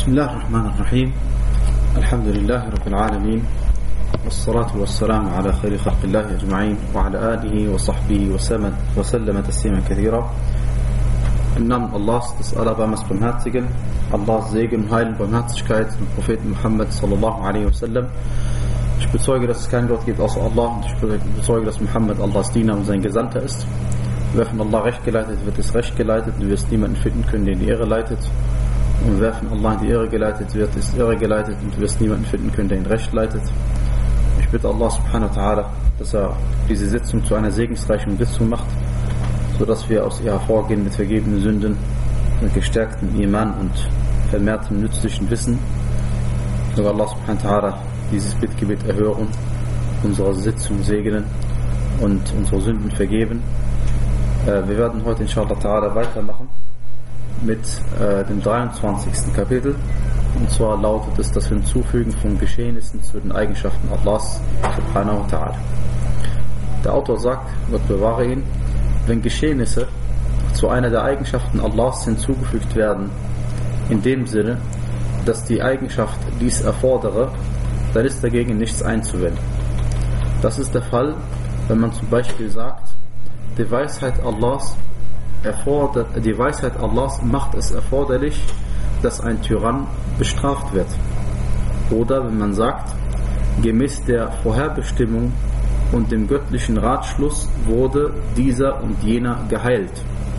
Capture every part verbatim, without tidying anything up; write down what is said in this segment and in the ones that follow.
بسم الله الرحمن الرحيم الحمد لله رب العالمين والصلاة والسلام على خير خلق الله أجمعين وعلى آله وصحبه وسلم, وسلم تسليما كثيرا. Im Namen Allahs, des Allerbarmers Barmherzigen, Allahs Segen, Heil und Barmherzigkeit dem Propheten Muhammad sallallahu alaihi wasallam. Ich bezeuge, dass es keinen Gott gibt außer Allah, und ich bezeuge, dass Muhammad Allahs Diener und sein Gesandter ist. Wer von Allah recht geleitet wird, ist recht geleitet, und du wirst niemanden finden können, der in die Irre leitet. Und wer von Allah in die Irre geleitet wird, ist irre geleitet, und du wirst niemanden finden können, der ihn recht leitet. Ich bitte Allah subhanahu wa ta'ala, dass er diese Sitzung zu einer segensreichen Sitzung macht, sodass wir aus ihr hervorgehen mit vergebenen Sünden, mit gestärktem Iman und vermehrtem nützlichen Wissen. Sogar Allah subhanahu wa ta'ala dieses Bittgebet erhören, unsere Sitzung segnen und unsere Sünden vergeben. Äh, wir werden heute inshallah ta'ala weitermachen mit äh, dem dreiundzwanzigsten Kapitel, und zwar lautet es das Hinzufügen von Geschehnissen zu den Eigenschaften Allahs subhanahu wa ta'ala. Der Autor sagt, Gott bewahre ihn, wenn Geschehnisse zu einer der Eigenschaften Allahs hinzugefügt werden, in dem Sinne, dass die Eigenschaft dies erfordere, dann ist dagegen nichts einzuwenden. Das ist der Fall, wenn man zum Beispiel sagt, die Weisheit Allahs erfordert, die Weisheit Allahs macht es erforderlich, dass ein Tyrann bestraft wird. Oder wenn man sagt, gemäß der Vorherbestimmung und dem göttlichen Ratschluss wurde dieser und jener geheilt.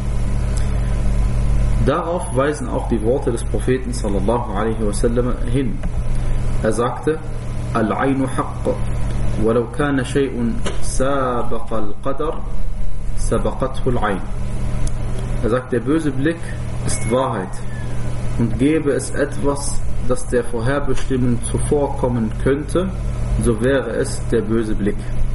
Darauf weisen auch die Worte des Propheten sallallahu alaihi wasallam hin. Er sagte, Al-Ainu haqq, walau kana shay'un sabaqa al-Qadar, sabaqathu al-Ain. Er sagt, der böse Blick ist Wahrheit, und gäbe es etwas, das der Vorherbestimmung zuvorkommen könnte, so wäre es der böse Blick.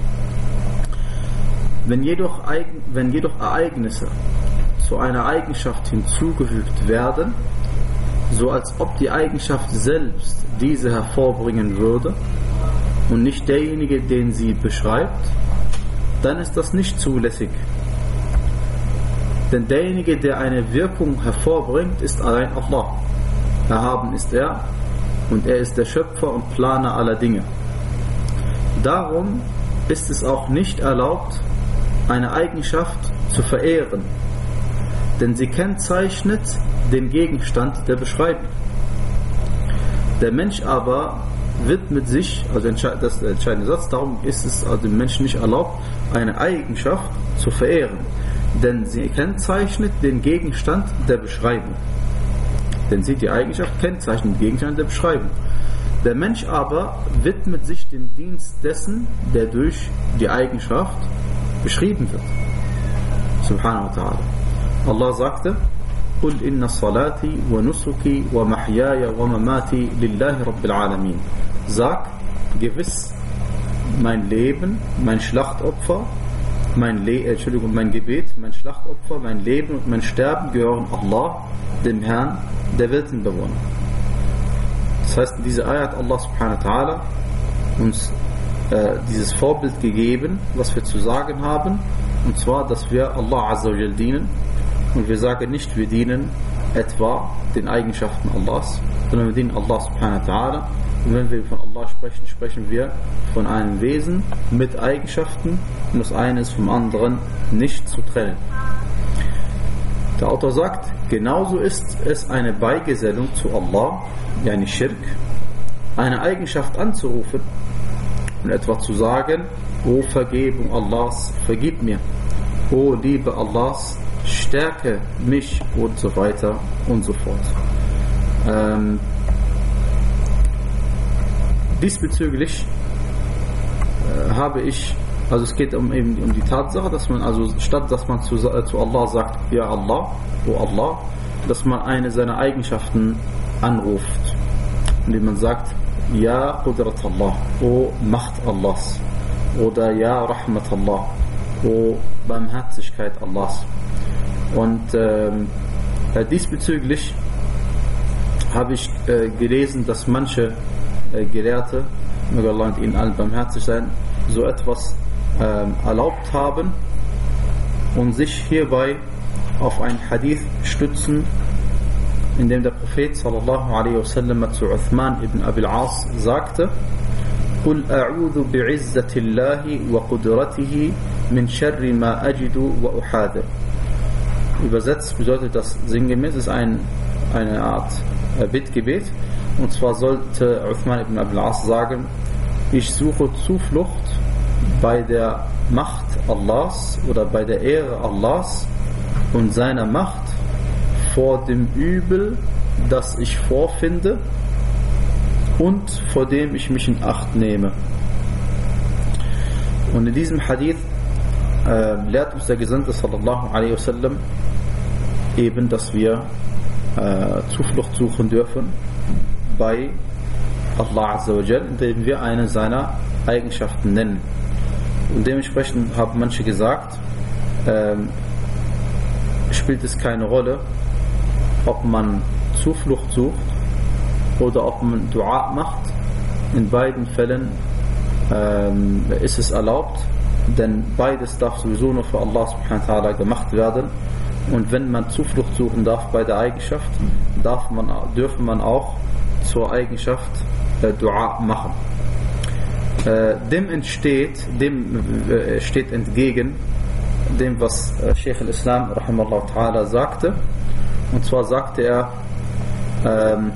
Wenn jedoch, wenn jedoch Ereignisse zu einer Eigenschaft hinzugefügt werden, so als ob die Eigenschaft selbst diese hervorbringen würde und nicht derjenige, den sie beschreibt, dann ist das nicht zulässig. Denn derjenige, der eine Wirkung hervorbringt, ist allein Allah. Erhaben ist er, und er ist der Schöpfer und Planer aller Dinge. Darum ist es auch nicht erlaubt, eine Eigenschaft zu verehren, denn sie kennzeichnet den Gegenstand der Beschreibung. Der Mensch aber widmet sich, also das ist der entscheidende Satz, darum ist es also dem Menschen nicht erlaubt, eine Eigenschaft zu verehren, denn sie kennzeichnet den Gegenstand der Beschreibung. Denn sie, die Eigenschaft, kennzeichnet den Gegenstand der Beschreibung. Der Mensch aber widmet sich dem Dienst dessen, der durch die Eigenschaft beschrieben wird. Subhanahu wa ta'ala. Allah sagte, قُلْ إِنَّ صَلَاتِي وَنُسُكِي وَمَحْيَايَ وَمَمَاتِي لِلَّهِ رَبِّ الْعَالَمِينَ. Sag, gewiss, mein Leben, mein Schlachtopfer, mein, Le- Entschuldigung, mein Gebet, mein Schlachtopfer, mein Leben und mein Sterben gehören Allah, dem Herrn der Weltenbewohner. Das heißt, in dieser Ayat hat Allah subhanahu wa ta'ala uns äh, dieses Vorbild gegeben, was wir zu sagen haben, und zwar, dass wir Allah azza wa jal dienen, und wir sagen nicht, wir dienen etwa den Eigenschaften Allahs, sondern wir dienen Allah subhanahu wa ta'ala. Und wenn wir von Allah sprechen, sprechen wir von einem Wesen mit Eigenschaften, und das eine ist vom anderen nicht zu trennen. Der Autor sagt, genauso ist es eine Beigesellung zu Allah, yani Schirk, eine Eigenschaft anzurufen und etwa zu sagen, O Vergebung Allahs, vergib mir, O Liebe Allahs, stärke mich, und so weiter und so fort. Ähm, Diesbezüglich äh, habe ich, also es geht um, eben um die Tatsache, dass man, also statt dass man zu, äh, zu Allah sagt, Ja Allah, O Allah, dass man eine seiner Eigenschaften anruft, indem man sagt, Ja Qudrat Allah, O Macht Allahs, oder Ja Rahmat Allah, O Barmherzigkeit Allahs. Und ähm, äh, diesbezüglich habe ich äh, gelesen, dass manche Gelehrte, möge Allah mit ihnen allen barmherzig sein, so etwas ähm, erlaubt haben und sich hierbei auf einen Hadith stützen, in dem der Prophet sallallahu alaihi wasallam zu Uthman ibn Abil As sagte: قُلْ أَعُوذُ بِعِزَّةِ اللَّهِ وَقُدْرَتِهِ مِنْ شَرِّ مَا أَجِدُ وَأُحَاذِرُ. Übersetzt bedeutet das sinngemäß, ist ein, eine Art äh, Bittgebet. Und zwar sollte Uthman ibn Abil As sagen: Ich suche Zuflucht bei der Macht Allahs oder bei der Ehre Allahs und seiner Macht vor dem Übel, das ich vorfinde und vor dem ich mich in Acht nehme. Und in diesem Hadith äh, lehrt uns der Gesandte sallallahu alaihi wasallam eben, dass wir äh, Zuflucht suchen dürfen bei Allah Azza wa Jal, indem wir eine seiner Eigenschaften nennen. Und dementsprechend haben manche gesagt, ähm, spielt es keine Rolle, ob man Zuflucht sucht oder ob man Dua macht. In beiden Fällen ähm, ist es erlaubt, denn beides darf sowieso nur für Allah subhanahu wa ta'ala gemacht werden. Und wenn man Zuflucht suchen darf bei der Eigenschaft, darf man, dürfen man auch zur Eigenschaft äh, Dua machen. Äh, dem entsteht, dem äh, steht entgegen dem, was äh, Sheikh al-Islam rahimahullah ta'ala sagte. Und zwar sagte er, ähm,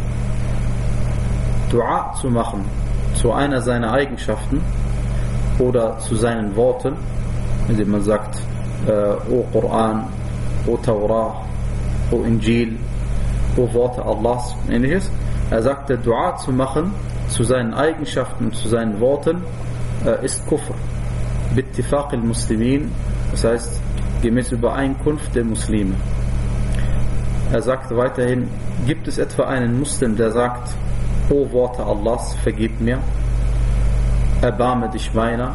Dua zu machen zu einer seiner Eigenschaften oder zu seinen Worten, indem man sagt, äh, O Koran, O Taurah, O Injil, O Worte Allahs und ähnliches. Er sagte, Dua zu machen zu seinen Eigenschaften und zu seinen Worten äh, ist Kufr. Bittifaq al-Muslimin, das heißt gemäß Übereinkunft der Muslime. Er sagte weiterhin, gibt es etwa einen Muslim, der sagt, O Worte Allahs, vergib mir, erbarme dich meiner,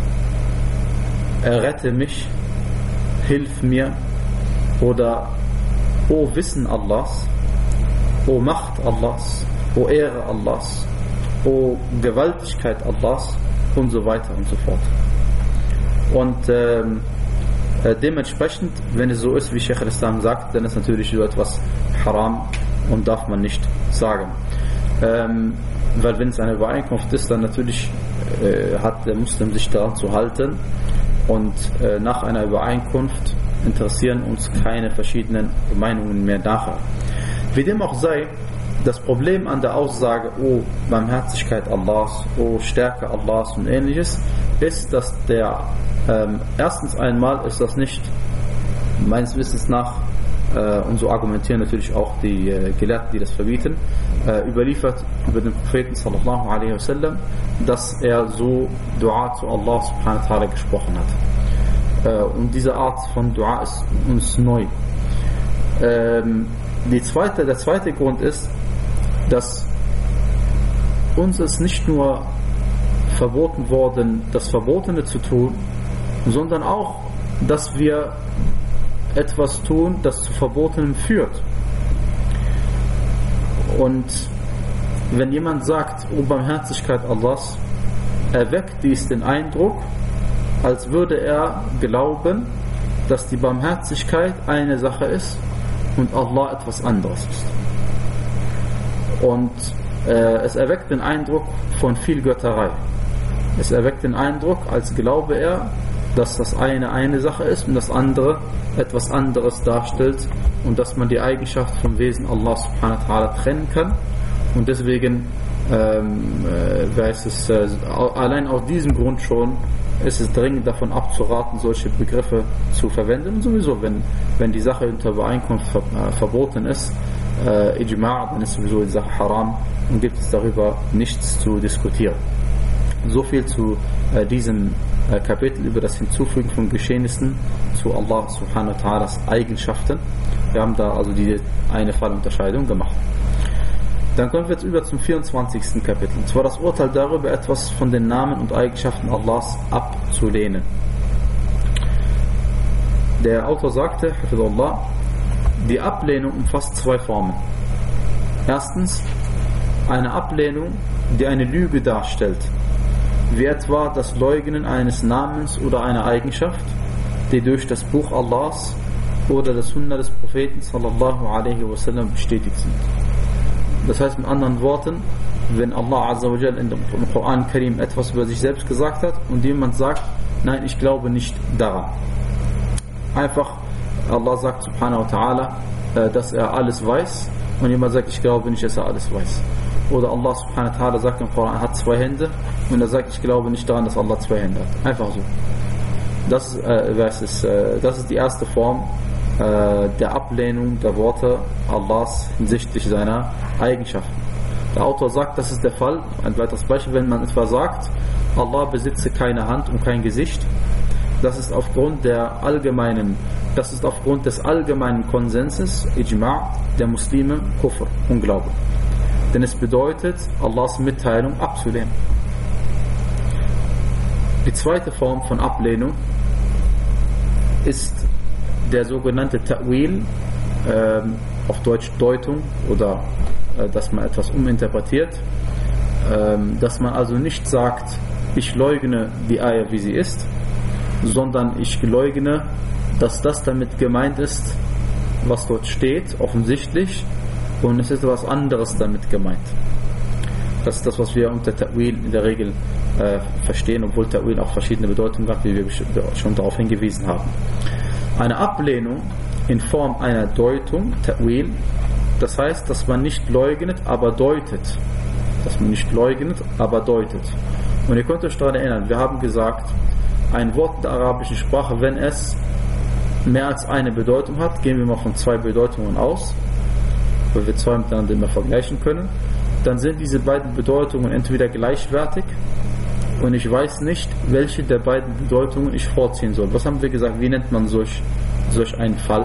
errette mich, hilf mir, oder O Wissen Allahs, O Macht Allahs, O Ehre Allahs, O Gewaltigkeit Allahs und so weiter und so fort. Und ähm, äh, dementsprechend, wenn es so ist, wie Sheikh al-Islam sagt, dann ist natürlich so etwas haram und darf man nicht sagen. Ähm, weil wenn es eine Übereinkunft ist, dann natürlich äh, hat der Muslim sich daran zu halten, und äh, nach einer Übereinkunft interessieren uns keine verschiedenen Meinungen mehr nachher. Wie dem auch sei, das Problem an der Aussage, O Barmherzigkeit Allahs, O Stärke Allahs und ähnliches, ist, dass der ähm, erstens einmal ist das nicht meines Wissens nach, äh, und so argumentieren natürlich auch die äh, Gelehrten, die das verbieten, äh, überliefert über den Propheten sallallahu alaihi wasallam, dass er so Dua zu Allah subhanahu wa ta'ala gesprochen hat. Äh, und diese Art von Dua ist uns neu. Ähm, die zweite, der zweite Grund ist, dass uns es nicht nur verboten worden, das Verbotene zu tun, sondern auch, dass wir etwas tun, das zu Verbotenem führt. Und wenn jemand sagt, O Barmherzigkeit Allahs, erweckt dies den Eindruck, als würde er glauben, dass die Barmherzigkeit eine Sache ist und Allah etwas anderes ist. Und äh, es erweckt den Eindruck von viel Götterei. Es erweckt den Eindruck, als glaube er, dass das eine eine Sache ist und das andere etwas anderes darstellt, und dass man die Eigenschaft vom Wesen Allah subhanahu wa ta'ala trennen kann. Und deswegen ähm, äh, weiß es, äh, allein aus diesem Grund schon ist es dringend davon abzuraten, solche Begriffe zu verwenden. Und sowieso, wenn, wenn die Sache unter Übereinkunft ver, äh, verboten ist, äh, Ijma', dann ist sowieso die Sache haram und gibt es darüber nichts zu diskutieren. So viel zu äh, diesem äh, Kapitel über das Hinzufügen von Geschehnissen zu Allah subhanahu wa ta'alas Eigenschaften. Wir haben da also die eine Fallunterscheidung gemacht. Dann kommen wir jetzt über zum vierundzwanzigsten Kapitel. Und zwar das Urteil darüber, etwas von den Namen und Eigenschaften Allahs abzulehnen. Der Autor sagte, Hafidullah, die Ablehnung umfasst zwei Formen. Erstens eine Ablehnung, die eine Lüge darstellt, wie etwa das Leugnen eines Namens oder einer Eigenschaft, die durch das Buch Allahs oder der Sunna des Propheten sallallahu alaihi wasallam bestätigt sind. Das heißt mit anderen Worten, wenn Allah Azza wa Jal in dem Koran Karim etwas über sich selbst gesagt hat und jemand sagt, nein, ich glaube nicht daran. Einfach, Allah sagt subhanahu wa ta'ala, dass er alles weiß und jemand sagt, ich glaube nicht, dass er alles weiß. Oder Allah subhanahu wa ta'ala sagt im Koran, er hat zwei Hände und er sagt, ich glaube nicht daran, dass Allah zwei Hände hat. Einfach so. Das, äh, das, ist, äh, das ist die erste Form äh, der Ablehnung der Worte Allahs hinsichtlich seiner Eigenschaften. Der Autor sagt, das ist der Fall. Ein weiteres Beispiel, wenn man etwa sagt, Allah besitze keine Hand und kein Gesicht, das ist aufgrund der allgemeinen, das ist aufgrund des allgemeinen Konsenses, Ijma' der Muslime, Kufr, Unglaube. Denn es bedeutet, Allahs Mitteilung abzulehnen. Die zweite Form von Ablehnung ist der sogenannte Ta'wil, äh, auf Deutsch Deutung, oder äh, dass man etwas uminterpretiert, äh, dass man also nicht sagt, ich leugne die Ayah, wie sie ist, sondern ich leugne, dass das damit gemeint ist, was dort steht, offensichtlich, und es ist etwas anderes damit gemeint. Das ist das, was wir unter Ta'wil in der Regel äh, verstehen, obwohl Ta'wil auch verschiedene Bedeutungen hat, wie wir schon darauf hingewiesen haben. Eine Ablehnung in Form einer Deutung, Ta'wil, das heißt, dass man nicht leugnet, aber deutet. Dass man nicht leugnet, aber deutet. Und ihr könnt euch daran erinnern, wir haben gesagt, ein Wort der arabischen Sprache, wenn es mehr als eine Bedeutung hat, gehen wir mal von zwei Bedeutungen aus, weil wir zwei miteinander immer vergleichen können, dann sind diese beiden Bedeutungen entweder gleichwertig und ich weiß nicht, welche der beiden Bedeutungen ich vorziehen soll. Was haben wir gesagt? Wie nennt man solch, solch einen Fall?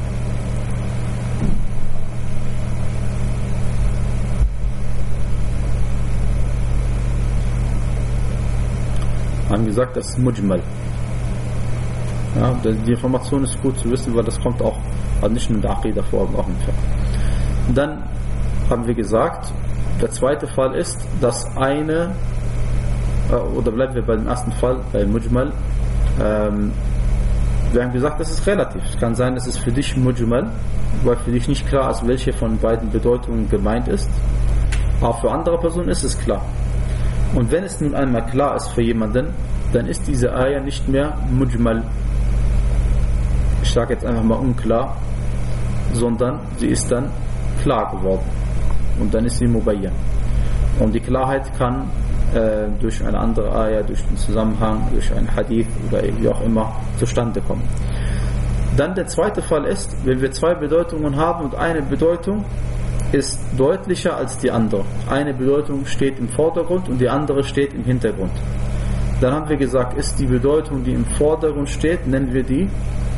Wir haben gesagt, das ist Mujmal. Ja, die Information ist gut zu wissen, weil das kommt auch also nicht nur in der Aqidah vor, aber auch im Fiqh. Dann haben wir gesagt, der zweite Fall ist, dass eine, oder bleiben wir bei dem ersten Fall, bei Mujmal, ähm, wir haben gesagt, das ist relativ. Es kann sein, es ist für dich Mujmal, weil für dich nicht klar ist, welche von beiden Bedeutungen gemeint ist, aber für andere Personen ist es klar. Und wenn es nun einmal klar ist für jemanden, dann ist diese Ayah nicht mehr Mujmal, ich sage jetzt einfach mal unklar, sondern sie ist dann klar geworden. Und dann ist sie Mubayyan. Und die Klarheit kann äh, durch eine andere Ayah, durch den Zusammenhang, durch einen Hadith oder wie auch immer zustande kommen. Dann der zweite Fall ist, wenn wir zwei Bedeutungen haben und eine Bedeutung ist deutlicher als die andere. Eine Bedeutung steht im Vordergrund und die andere steht im Hintergrund. Dann haben wir gesagt, ist die Bedeutung, die im Vordergrund steht, nennen wir die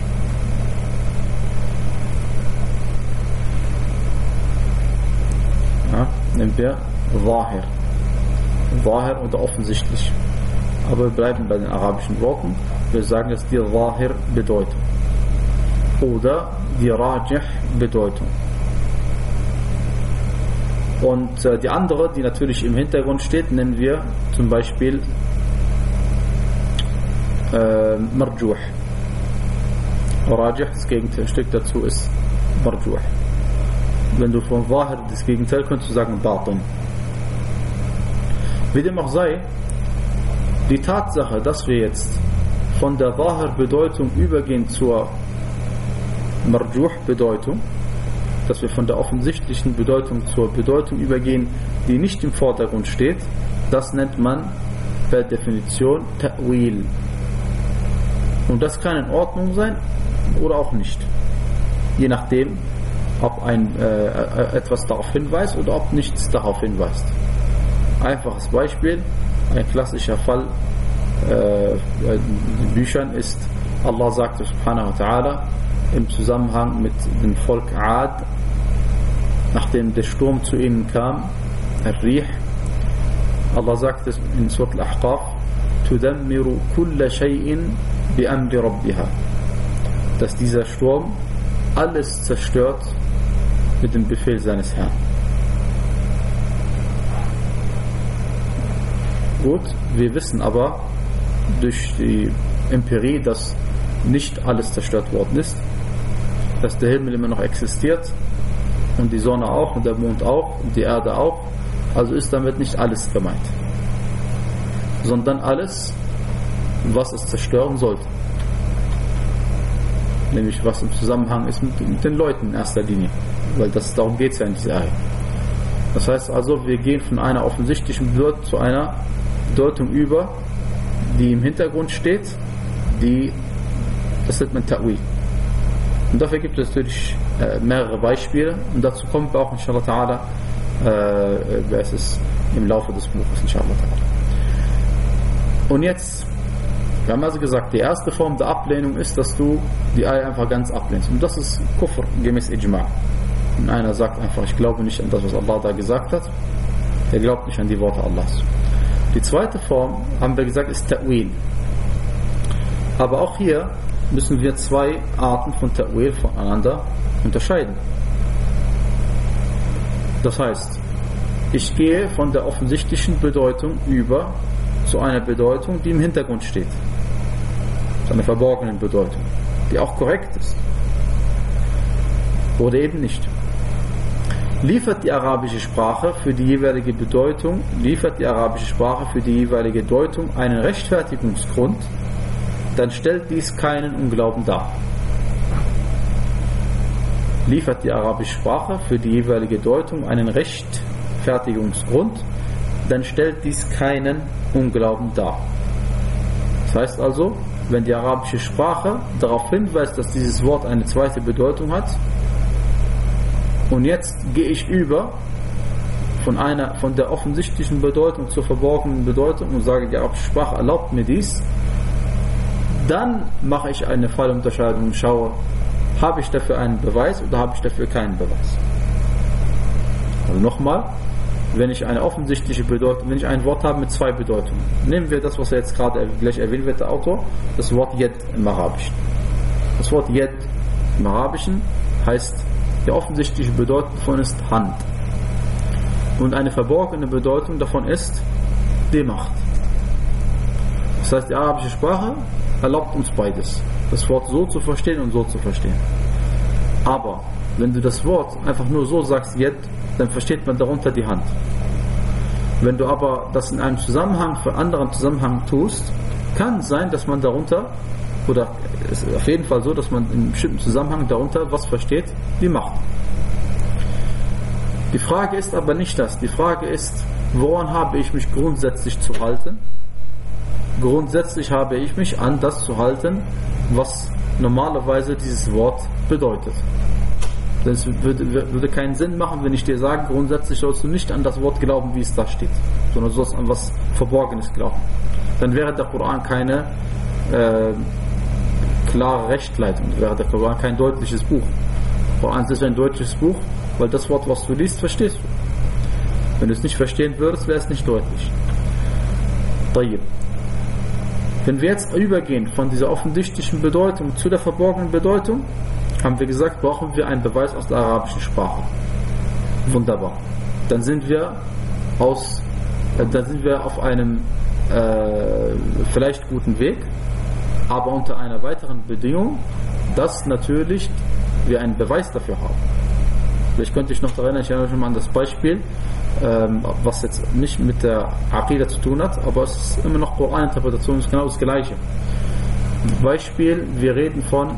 ja, nennen wir Zahir. Zahir oder offensichtlich. Aber wir bleiben bei den arabischen Worten. Wir sagen, dass die Zahir Bedeutung oder die Rajih Bedeutung. Und äh, die andere, die natürlich im Hintergrund steht, nennen wir zum Beispiel äh, Marjuh. Rajih, das Gegenstück dazu ist Marjuh. Wenn du von Zahir das Gegenteil kannst du sagen Batin. Wie dem auch sei, die Tatsache, dass wir jetzt von der Zahir-Bedeutung übergehen zur Marjuh-Bedeutung, dass wir von der offensichtlichen Bedeutung zur Bedeutung übergehen, die nicht im Vordergrund steht, das nennt man per Definition Ta'wil. Und das kann in Ordnung sein oder auch nicht. Je nachdem, ob ein, äh, etwas darauf hinweist oder ob nichts darauf hinweist. Einfaches Beispiel, ein klassischer Fall äh, in Büchern ist, Allah sagte subhanahu wa ta'ala im Zusammenhang mit dem Volk Ad, nachdem der Sturm zu ihnen kam, Ar-Rih, Allah sagt es in Surah Al-Ahqaf, tudammiru kulla shay'in bi amri rabbiha, dass dieser Sturm alles zerstört mit dem Befehl seines Herrn. Gut, wir wissen aber durch die Empirie, dass nicht alles zerstört worden ist. dass der Himmel immer noch existiert und die Sonne auch und der Mond auch und die Erde auch. Also ist damit nicht alles gemeint, sondern alles, was es zerstören sollte. Nämlich was im Zusammenhang ist mit, mit den Leuten in erster Linie, weil das, darum geht es ja in dieser Ayah. Das heißt also, wir gehen von einer offensichtlichen Bedeutung zu einer Bedeutung über, die im Hintergrund steht, die, das nennt man Ta'wil. Und dafür gibt es natürlich äh, mehrere Beispiele und dazu kommen wir auch inshallah ta'ala äh, es ist im Laufe des Buches inshallah ta'ala. Und jetzt, wir haben also gesagt, die erste Form der Ablehnung ist, dass du die Ayah einfach ganz ablehnst. Und das ist Kufr gemäß Ijma'. Und einer sagt einfach, ich glaube nicht an das, was Allah da gesagt hat, der glaubt nicht an die Worte Allahs. Die zweite Form, haben wir gesagt, ist Ta'wil. Aber auch hier müssen wir zwei Arten von Ta'wil voneinander unterscheiden. Das heißt, ich gehe von der offensichtlichen Bedeutung über zu einer Bedeutung, die im Hintergrund steht. Zu einer verborgenen Bedeutung, die auch korrekt ist. Oder eben nicht. Liefert die arabische Sprache für die jeweilige Bedeutung, liefert die arabische Sprache für die jeweilige Deutung einen Rechtfertigungsgrund, dann stellt dies keinen Unglauben dar. Liefert die arabische Sprache für die jeweilige Deutung einen Rechtfertigungsgrund, dann stellt dies keinen Unglauben dar. Das heißt also, wenn die arabische Sprache darauf hinweist, dass dieses Wort eine zweite Bedeutung hat, und jetzt gehe ich über von einer, von der offensichtlichen Bedeutung zur verborgenen Bedeutung und sage, die arabische Sprache erlaubt mir dies, dann mache ich eine Fallunterscheidung und schaue, habe ich dafür einen Beweis oder habe ich dafür keinen Beweis. Also nochmal, wenn ich eine offensichtliche Bedeutung, wenn ich ein Wort habe mit zwei Bedeutungen, nehmen wir das, was er jetzt gerade gleich erwähnt wird, der Autor, das Wort Yad im Arabischen. Das Wort Yad im Arabischen heißt, die offensichtliche Bedeutung davon ist Hand. Und eine verborgene Bedeutung davon ist die Macht. Das heißt, die arabische Sprache erlaubt uns beides. Das Wort so zu verstehen und so zu verstehen. Aber wenn du das Wort einfach nur so sagst, Yad, dann versteht man darunter die Hand. Wenn du aber das in einem Zusammenhang für anderen Zusammenhang tust, kann es sein, dass man darunter, oder es ist auf jeden Fall so, dass man in einem bestimmten Zusammenhang darunter was versteht, die Macht. Die Frage ist aber nicht das. Die Frage ist, woran habe ich mich grundsätzlich zu halten? Grundsätzlich habe ich mich an das zu halten, was normalerweise dieses Wort bedeutet. Es würde, würde keinen Sinn machen, wenn ich dir sage, grundsätzlich sollst du nicht an das Wort glauben, wie es da steht, sondern du sollst an was Verborgenes glauben. Dann wäre der Koran keine äh, klare Rechtleitung, wäre der Koran kein deutliches Buch. Der Koran ist ein deutliches Buch, weil das Wort, was du liest, verstehst du. Wenn du es nicht verstehen würdest, wäre es nicht deutlich. Tayyib. Wenn wir jetzt übergehen von dieser offensichtlichen Bedeutung zu der verborgenen Bedeutung, haben wir gesagt, brauchen wir einen Beweis aus der arabischen Sprache. Wunderbar. Dann sind wir aus, äh, dann sind wir auf einem äh, vielleicht guten Weg, aber unter einer weiteren Bedingung, dass natürlich wir einen Beweis dafür haben. Vielleicht könnte ich noch daran erinnern, ich erinnere mich mal an das Beispiel, ähm, was jetzt nicht mit der Aqidah zu tun hat, aber es ist immer noch Koraninterpretation, ist genau das Gleiche. Beispiel, wir reden von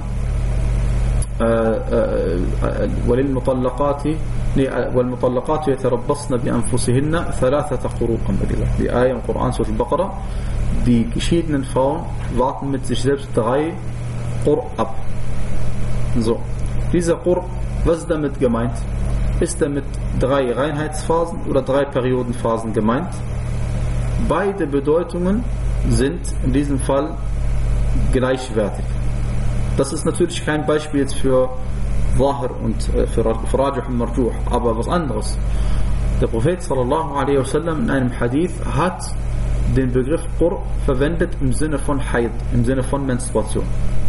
وَلِلْمُطَلَّقَاتِ وَالْمُطَلَّقَاتُ يَتَرَبَّصْنَ بِأَنفُسِهِنَّ ثَلَاثَةَ قُرُوءٍ. Die Ayah im Koran, Surah Al-Baqarah, die geschiedenen Frauen warten mit sich selbst drei Qur ab. So, dieser Qur, was ist damit gemeint? Ist damit drei Reinheitsphasen oder drei Periodenphasen gemeint? Beide Bedeutungen sind in diesem Fall gleichwertig. Das ist natürlich kein Beispiel jetzt für Zahir und äh, für Rajih und Marjuh, aber was anderes. Der Prophet sallallahu alaihi wasallam in einem Hadith hat den Begriff Qur verwendet im Sinne von Haid, im Sinne von Menstruation.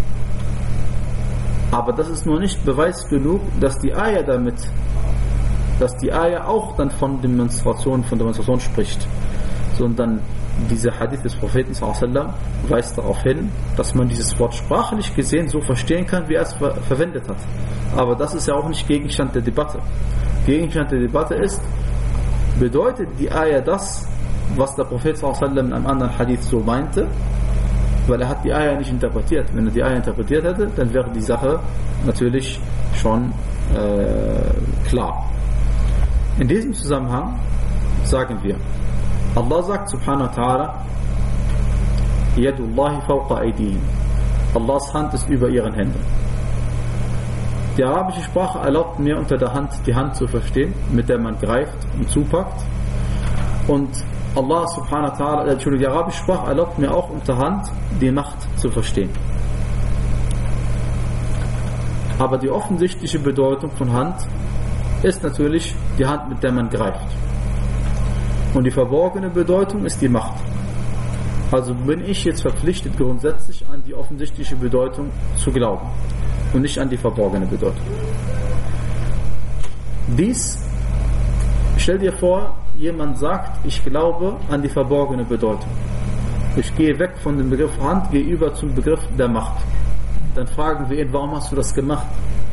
Aber das ist nur nicht Beweis genug, dass die Ayah damit, dass die Ayah auch dann von der Menstruation, von der Menstruation spricht, sondern dieser Hadith des Propheten sallallahu alaihi wasallam weist darauf hin, dass man dieses Wort sprachlich gesehen so verstehen kann, wie er es ver- verwendet hat. Aber das ist ja auch nicht Gegenstand der Debatte. Gegenstand der Debatte ist, bedeutet die Ayah das, was der Prophet sallallahu alaihi wasallam in einem anderen Hadith so meinte? Weil er hat die Ayah nicht interpretiert. Wenn er die Ayah interpretiert hätte, dann wäre die Sache natürlich schon äh, klar. In diesem Zusammenhang sagen wir, Allah sagt subhanahu wa ta'ala, Yadullahi fawqa aydihim. Allahs Hand ist über ihren Händen. Die arabische Sprache erlaubt mir unter der Hand die Hand zu verstehen, mit der man greift und zupackt. Und Allah subhanahu wa ta'ala, äh, Entschuldigung, die arabische Sprache erlaubt mir auch unter Hand die Macht zu verstehen. Aber die offensichtliche Bedeutung von Hand ist natürlich die Hand, mit der man greift. Und die verborgene Bedeutung ist die Macht. Also bin ich jetzt verpflichtet, grundsätzlich an die offensichtliche Bedeutung zu glauben und nicht an die verborgene Bedeutung. Dies, stell dir vor, jemand sagt, ich glaube an die verborgene Bedeutung. Ich gehe weg von dem Begriff Hand, gehe über zum Begriff der Macht. Dann fragen wir ihn, warum hast du das gemacht?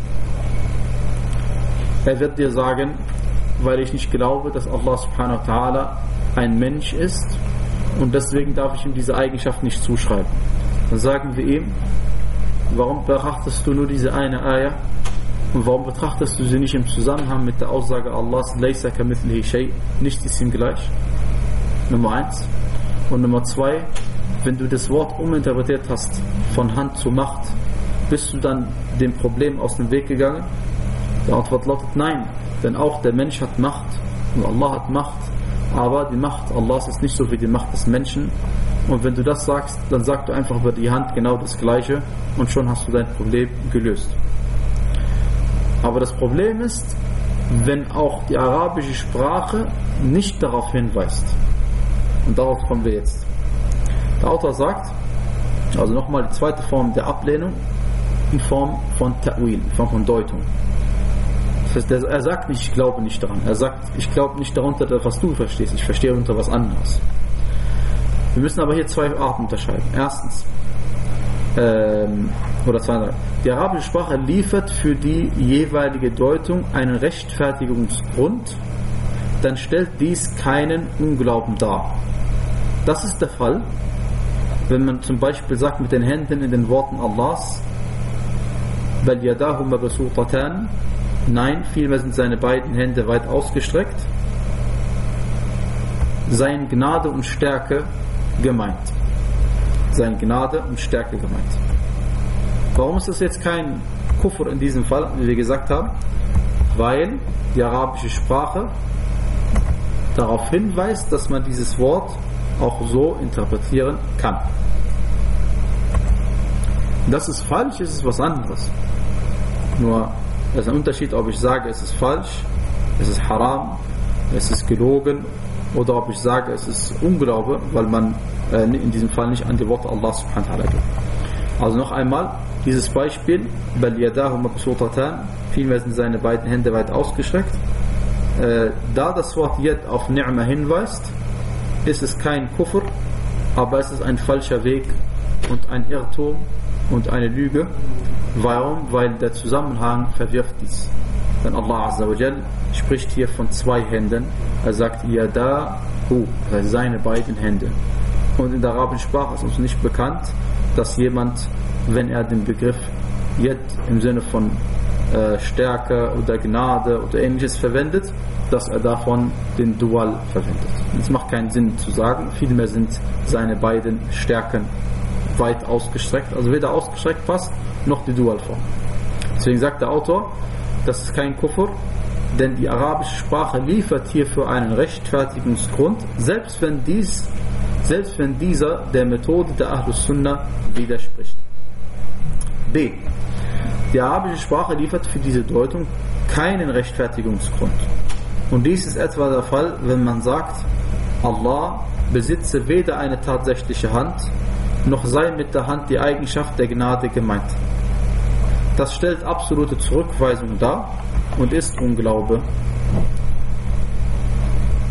Er wird dir sagen, weil ich nicht glaube, dass Allah subhanahu wa ta'ala ein Mensch ist und deswegen darf ich ihm diese Eigenschaft nicht zuschreiben. Dann sagen wir ihm, warum betrachtest du nur diese eine Ayah und warum betrachtest du sie nicht im Zusammenhang mit der Aussage Allahs, Laysa kamithlihi shay, nichts ist ihm gleich? Nummer eins. Und Nummer zwei, wenn du das Wort uminterpretiert hast, von Hand zu Macht, bist du dann dem Problem aus dem Weg gegangen? Die Antwort lautet nein, denn auch der Mensch hat Macht und Allah hat Macht, aber die Macht Allahs ist nicht so wie die Macht des Menschen. Und wenn du das sagst, dann sagst du einfach über die Hand genau das Gleiche und schon hast du dein Problem gelöst. Aber das Problem ist, wenn auch die arabische Sprache nicht darauf hinweist. Und darauf kommen wir jetzt. Der Autor sagt, also nochmal die zweite Form der Ablehnung, in Form von Ta'wil, in Form von Deutung. Das heißt, er sagt nicht, ich glaube nicht daran. Er sagt, ich glaube nicht darunter, was du verstehst. Ich verstehe unter was anderes. Wir müssen aber hier zwei Arten unterscheiden. Erstens, ähm, oder zweitens, die arabische Sprache liefert für die jeweilige Deutung einen Rechtfertigungsgrund, dann stellt dies keinen Unglauben dar. Das ist der Fall, wenn man zum Beispiel sagt mit den Händen in den Worten Allahs, bal yadahu mabsutatan, nein, vielmehr sind seine beiden Hände weit ausgestreckt, seien Gnade und Stärke gemeint. Seien Gnade und Stärke gemeint. Warum ist das jetzt kein Kufr in diesem Fall, wie wir gesagt haben? Weil die arabische Sprache darauf hinweist, dass man dieses Wort auch so interpretieren kann. Das ist falsch, ist es was anderes. Nur, es ist ein Unterschied, ob ich sage, es ist falsch, es ist haram, es ist gelogen, oder ob ich sage, es ist Unglaube, weil man äh, in diesem Fall nicht an die Worte Allah subhanahu wa ta'ala geht. Also noch einmal, dieses Beispiel, bal yadahu mabsutatan, vielmehr sind seine beiden Hände weit ausgestreckt. Äh, da das Wort Yad auf Ni'ma hinweist, ist es kein Kufr, aber es ist ein falscher Weg und ein Irrtum und eine Lüge. Warum? Weil der Zusammenhang verwirft dies. Denn Allah Azza wa Jal spricht hier von zwei Händen. Er sagt Yadahu, also seine beiden Hände. Und in der arabischen Sprache ist uns nicht bekannt, dass jemand, wenn er den Begriff Yad im Sinne von äh, Stärke oder Gnade oder ähnliches verwendet, dass er davon den Dual verwendet. Es macht keinen Sinn zu sagen, vielmehr sind seine beiden Stärken weit ausgestreckt, also weder ausgestreckt passt, noch die Dualform. Deswegen sagt der Autor, das ist kein Kufr, denn die arabische Sprache liefert hierfür einen Rechtfertigungsgrund, selbst wenn dies, selbst wenn dieser der Methode der Ahlus Sunnah widerspricht. B. Die arabische Sprache liefert für diese Deutung keinen Rechtfertigungsgrund. Und dies ist etwa der Fall, wenn man sagt, Allah besitze weder eine tatsächliche Hand, noch sei mit der Hand die Eigenschaft der Gnade gemeint. Das stellt absolute Zurückweisung dar und ist Unglaube.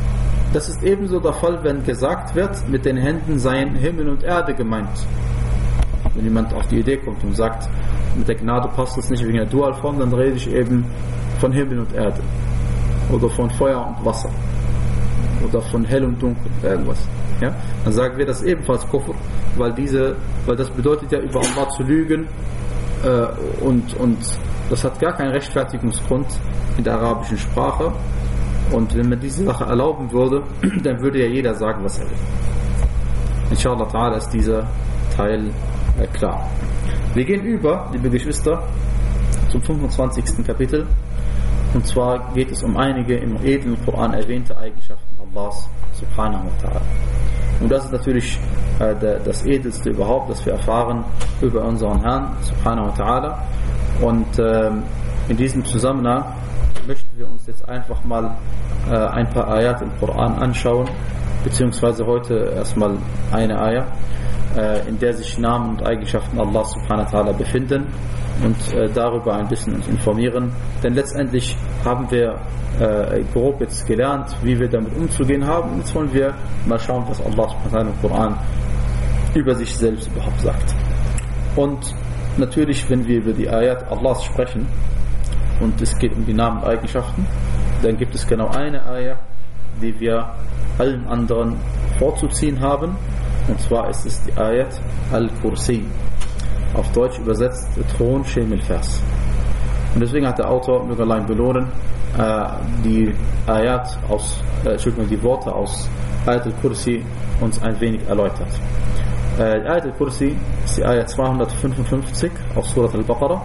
Das ist ebenso der Fall, wenn gesagt wird, mit den Händen seien Himmel und Erde gemeint. Wenn jemand auf die Idee kommt und sagt, mit der Gnade passt es nicht wegen der Dualform, dann rede ich eben von Himmel und Erde. Oder von Feuer und Wasser. Oder von hell und dunkel, irgendwas. Ja? Dann sagen wir das ebenfalls Kufr, weil diese, weil das bedeutet ja, über Allah zu lügen, äh, und, und das hat gar keinen Rechtfertigungsgrund in der arabischen Sprache. Und wenn man diese Sache erlauben würde, dann würde ja jeder sagen, was er will. Inshallah ta'ala ist dieser Teil äh, klar. Wir gehen über, liebe Geschwister, zum fünfundzwanzigsten Kapitel. Und zwar geht es um einige im edlen Koran erwähnte Eigenschaften Allahs subhanahu wa ta'ala. Und das ist natürlich äh, der, das Edelste überhaupt, das wir erfahren über unseren Herrn subhanahu wa ta'ala. Und äh, in diesem Zusammenhang möchten wir uns jetzt einfach mal äh, ein paar Ayat im Koran anschauen, beziehungsweise heute erstmal eine Ayah, äh, in der sich Namen und Eigenschaften Allah subhanahu wa ta'ala befinden und äh, darüber ein bisschen uns informieren. Denn letztendlich haben wir äh, grob jetzt gelernt, wie wir damit umzugehen haben. Und jetzt wollen wir mal schauen, was Allah subhanahu wa ta'ala im Koran über sich selbst überhaupt sagt. Und natürlich, wenn wir über die Ayat Allahs sprechen, und es geht um die Namen und Eigenschaften, dann gibt es genau eine Ayah, die wir allen anderen vorzuziehen haben, und zwar ist es die Ayat Al-Kursi, auf Deutsch übersetzt Thronschemelvers. Und deswegen hat der Autor, möge Allah ihn belohnen, die Ayat aus, äh, Entschuldigung, die Worte aus Ayat Al-Kursi uns ein wenig erläutert. Die Ayat Al-Kursi ist die Ayat zweihundertfünfundfünfzig aus Surat Al-Baqarah.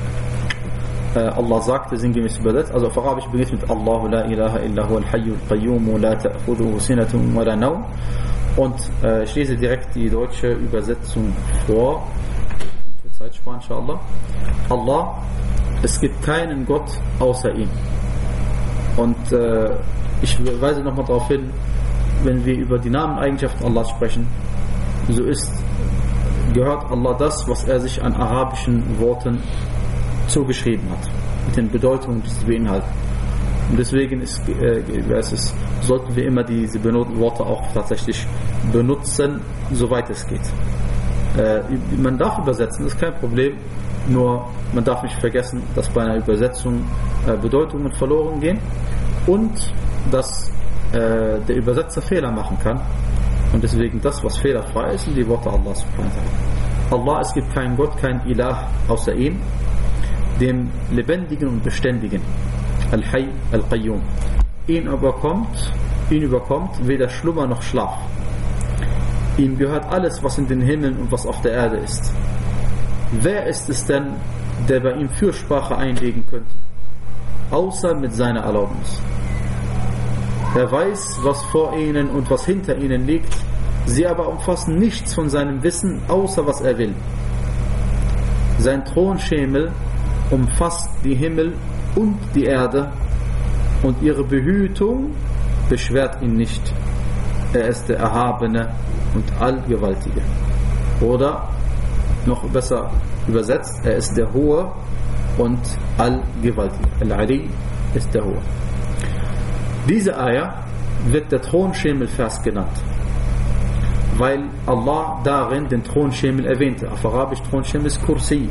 Allah sagte, sinngemäß übersetzt, also auf Arabisch beginnt mit Allahu la ilaha illa huwa al-hayyul qayyum la ta'khudhuhu sinatun wa la nawm. Und äh, ich lese direkt die deutsche Übersetzung vor. Für Zeit sparen, inshallah. Allah, es gibt keinen Gott außer ihm. Und äh, ich weise nochmal darauf hin, wenn wir über die Namen und Eigenschaften Allahs sprechen, so ist, gehört Allah das, was er sich an arabischen Worten zugeschrieben hat, mit den Bedeutungen, die sie beinhalten. Und deswegen ist, äh, es, sollten wir immer diese Worte auch tatsächlich benutzen, soweit es geht. Äh, man darf übersetzen, das ist kein Problem, nur man darf nicht vergessen, dass bei einer Übersetzung äh, Bedeutungen verloren gehen und dass äh, der Übersetzer Fehler machen kann. Und deswegen das, was fehlerfrei ist, sind die Worte Allah subhanahu wa ta'ala. Allah, es gibt keinen Gott, kein Ilah außer ihm, dem Lebendigen und Beständigen, Al-Hayy, Al-Qayyum. Ihn überkommt, ihn überkommt weder Schlummer noch Schlaf. Ihm gehört alles, was in den Himmeln und was auf der Erde ist. Wer ist es denn, der bei ihm Fürsprache einlegen könnte, außer mit seiner Erlaubnis? Er weiß, was vor ihnen und was hinter ihnen liegt, sie aber umfassen nichts von seinem Wissen, außer was er will. Sein Thronschemel umfasst die Himmel und die Erde, und ihre Behütung beschwert ihn nicht. Er ist der Erhabene und Allgewaltige. Oder noch besser übersetzt, er ist der Hohe und Allgewaltige. Al-Ali ist der Hohe. Diese Ayah wird der Thronschemelvers genannt, weil Allah darin den Thronschemel erwähnte. Auf Arabisch Thronschemel ist Kursi.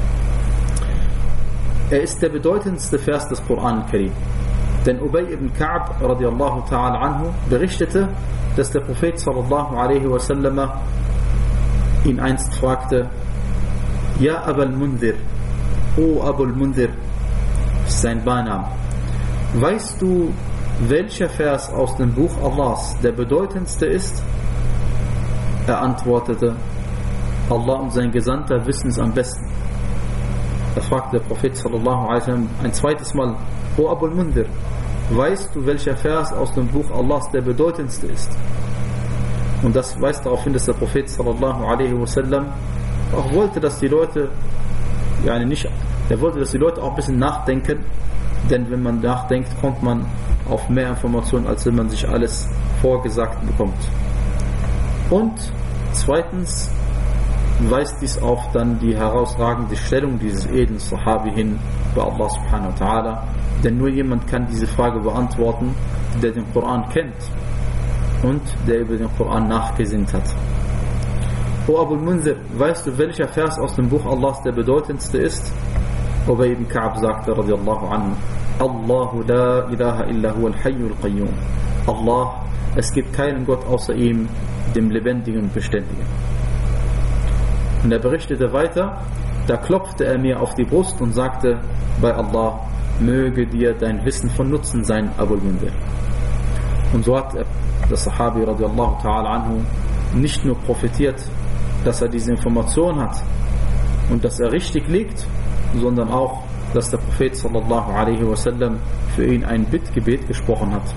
Er ist der bedeutendste Vers des Koran al-Karim. Denn Ubay ibn Ka'b radiallahu ta'ala anhu berichtete, dass der Prophet sallallahu alaihi wasallam ihn einst fragte: Ja Abul Mundhir, O Abul Mundhir, ist sein Beiname, weißt du, welcher Vers aus dem Buch Allahs der bedeutendste ist? Er antwortete: Allah und sein Gesandter wissen es am besten. Da fragte der Prophet sallallahu alaihi wasallam ein zweites Mal: O Abul Mundhir, weißt du, welcher Vers aus dem Buch Allahs der bedeutendste ist? Und das weist darauf hin, dass der Prophet sallallahu alaihi wasallam auch wollte, dass die Leute, ja nicht, er wollte, dass die Leute auch ein bisschen nachdenken, denn wenn man nachdenkt, kommt man auf mehr Informationen, als wenn man sich alles vorgesagt bekommt. Und zweitens weist dies auf dann die herausragende Stellung dieses edlen Sahabi hin bei Allah subhanahu wa ta'ala, denn nur jemand kann diese Frage beantworten, der den Koran kennt und der über den Koran nachgesinnt hat. O Abu al-Munzir, weißt du, welcher Vers aus dem Buch Allahs der bedeutendste ist? Ubay ibn Ka'b sagte, radiallahu anhu, Allahu la ilaha illa huwa al-hayyul qayyum. Allah, es gibt keinen Gott außer ihm, dem Lebendigen und Beständigen. Und er berichtete weiter, da klopfte er mir auf die Brust und sagte, bei Allah, möge dir dein Wissen von Nutzen sein, Abu al-Munzir. Und so hat der Sahabi radiallahu ta'ala anhu nicht nur profitiert, dass er diese Information hat und dass er richtig liegt, sondern auch, dass der Prophet sallallahu alaihi wasallam für ihn ein Bittgebet gesprochen hat.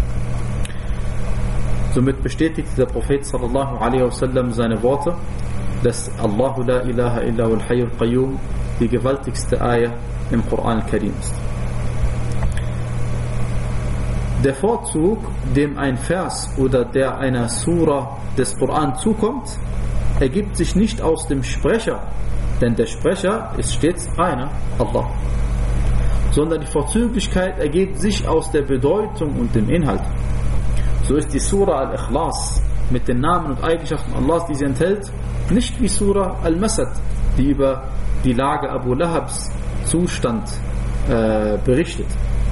Somit bestätigte der Prophet sallallahu alaihi wasallam seine Worte, dass Allahu la ilaha illa huwal hayyul qayyum die gewaltigste Ayah im Koran al-Karim ist. Der Vorzug, dem ein Vers oder der einer Surah des Koran zukommt, ergibt sich nicht aus dem Sprecher, denn der Sprecher ist stets einer, Allah, sondern die Vorzüglichkeit ergibt sich aus der Bedeutung und dem Inhalt. So ist die Surah Al-Ikhlas mit den Namen und Eigenschaften Allahs, die sie enthält, nicht wie Surah Al-Masad, die über die Lage Abu Lahabs Zustand äh, berichtet.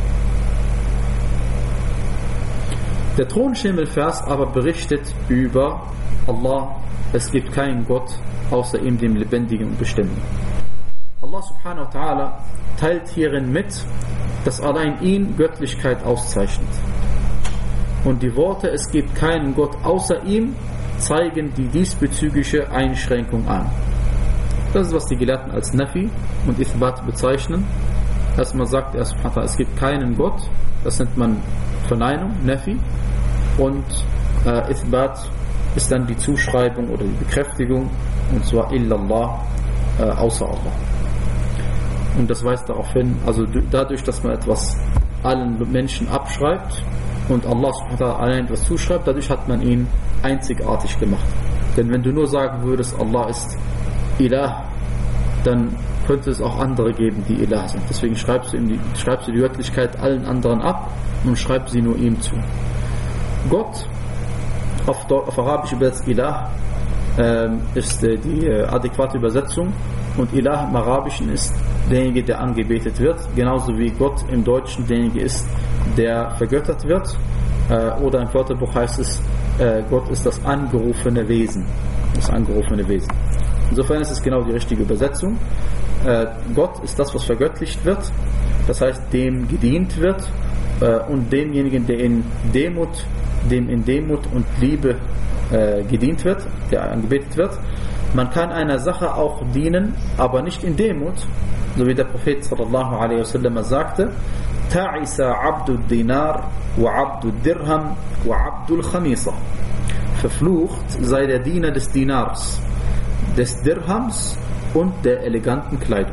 Der Thronschemel-Vers aber berichtet über Allah, es gibt keinen Gott außer ihm, dem Lebendigen und Beständigen. Allah subhanahu wa ta'ala teilt hierin mit, dass allein ihn Göttlichkeit auszeichnet. Und die Worte, es gibt keinen Gott außer ihm, zeigen die diesbezügliche Einschränkung an. Das ist, was die Gelehrten als Nafi und Ithbat bezeichnen. Erstmal sagt er, es gibt keinen Gott, das nennt man Verneinung, Nafi, und äh, Ithbat ist dann die Zuschreibung oder die Bekräftigung, und zwar illallah, äh, außer Allah. Und das weist darauf hin, also dadurch, dass man etwas allen Menschen abschreibt und Allah subhanahu wa ta'ala allein etwas zuschreibt, dadurch hat man ihn einzigartig gemacht. Denn wenn du nur sagen würdest, Allah ist Ilah, dann könnte es auch andere geben, die Ilah sind. Deswegen schreibst du, ihm die, schreibst du die Göttlichkeit allen anderen ab und schreibst sie nur ihm zu. Gott, auf, auf Arabisch übersetzt Ilah, äh, ist äh, die äh, adäquate Übersetzung, und Ilah im Arabischen ist derjenige, der angebetet wird, genauso wie Gott im Deutschen derjenige ist, der vergöttert wird, äh, oder im Wörterbuch heißt es, äh, Gott ist das angerufene Wesen. Das angerufene Wesen. Insofern ist es genau die richtige Übersetzung. Äh, Gott ist das, was vergöttlicht wird, das heißt, dem gedient wird, äh, und demjenigen, der in Demut, dem in Demut und Liebe äh, gedient wird, der angebetet wird. Man kann einer Sache auch dienen, aber nicht in Demut, so wie der Prophet sallallahu alaihi wasallam sagte, Ta'isa abdul dinar wa abdul dirham wa abdul khamisa. Verflucht sei der Diener des Dinars, des Dirhams und der eleganten Kleidung.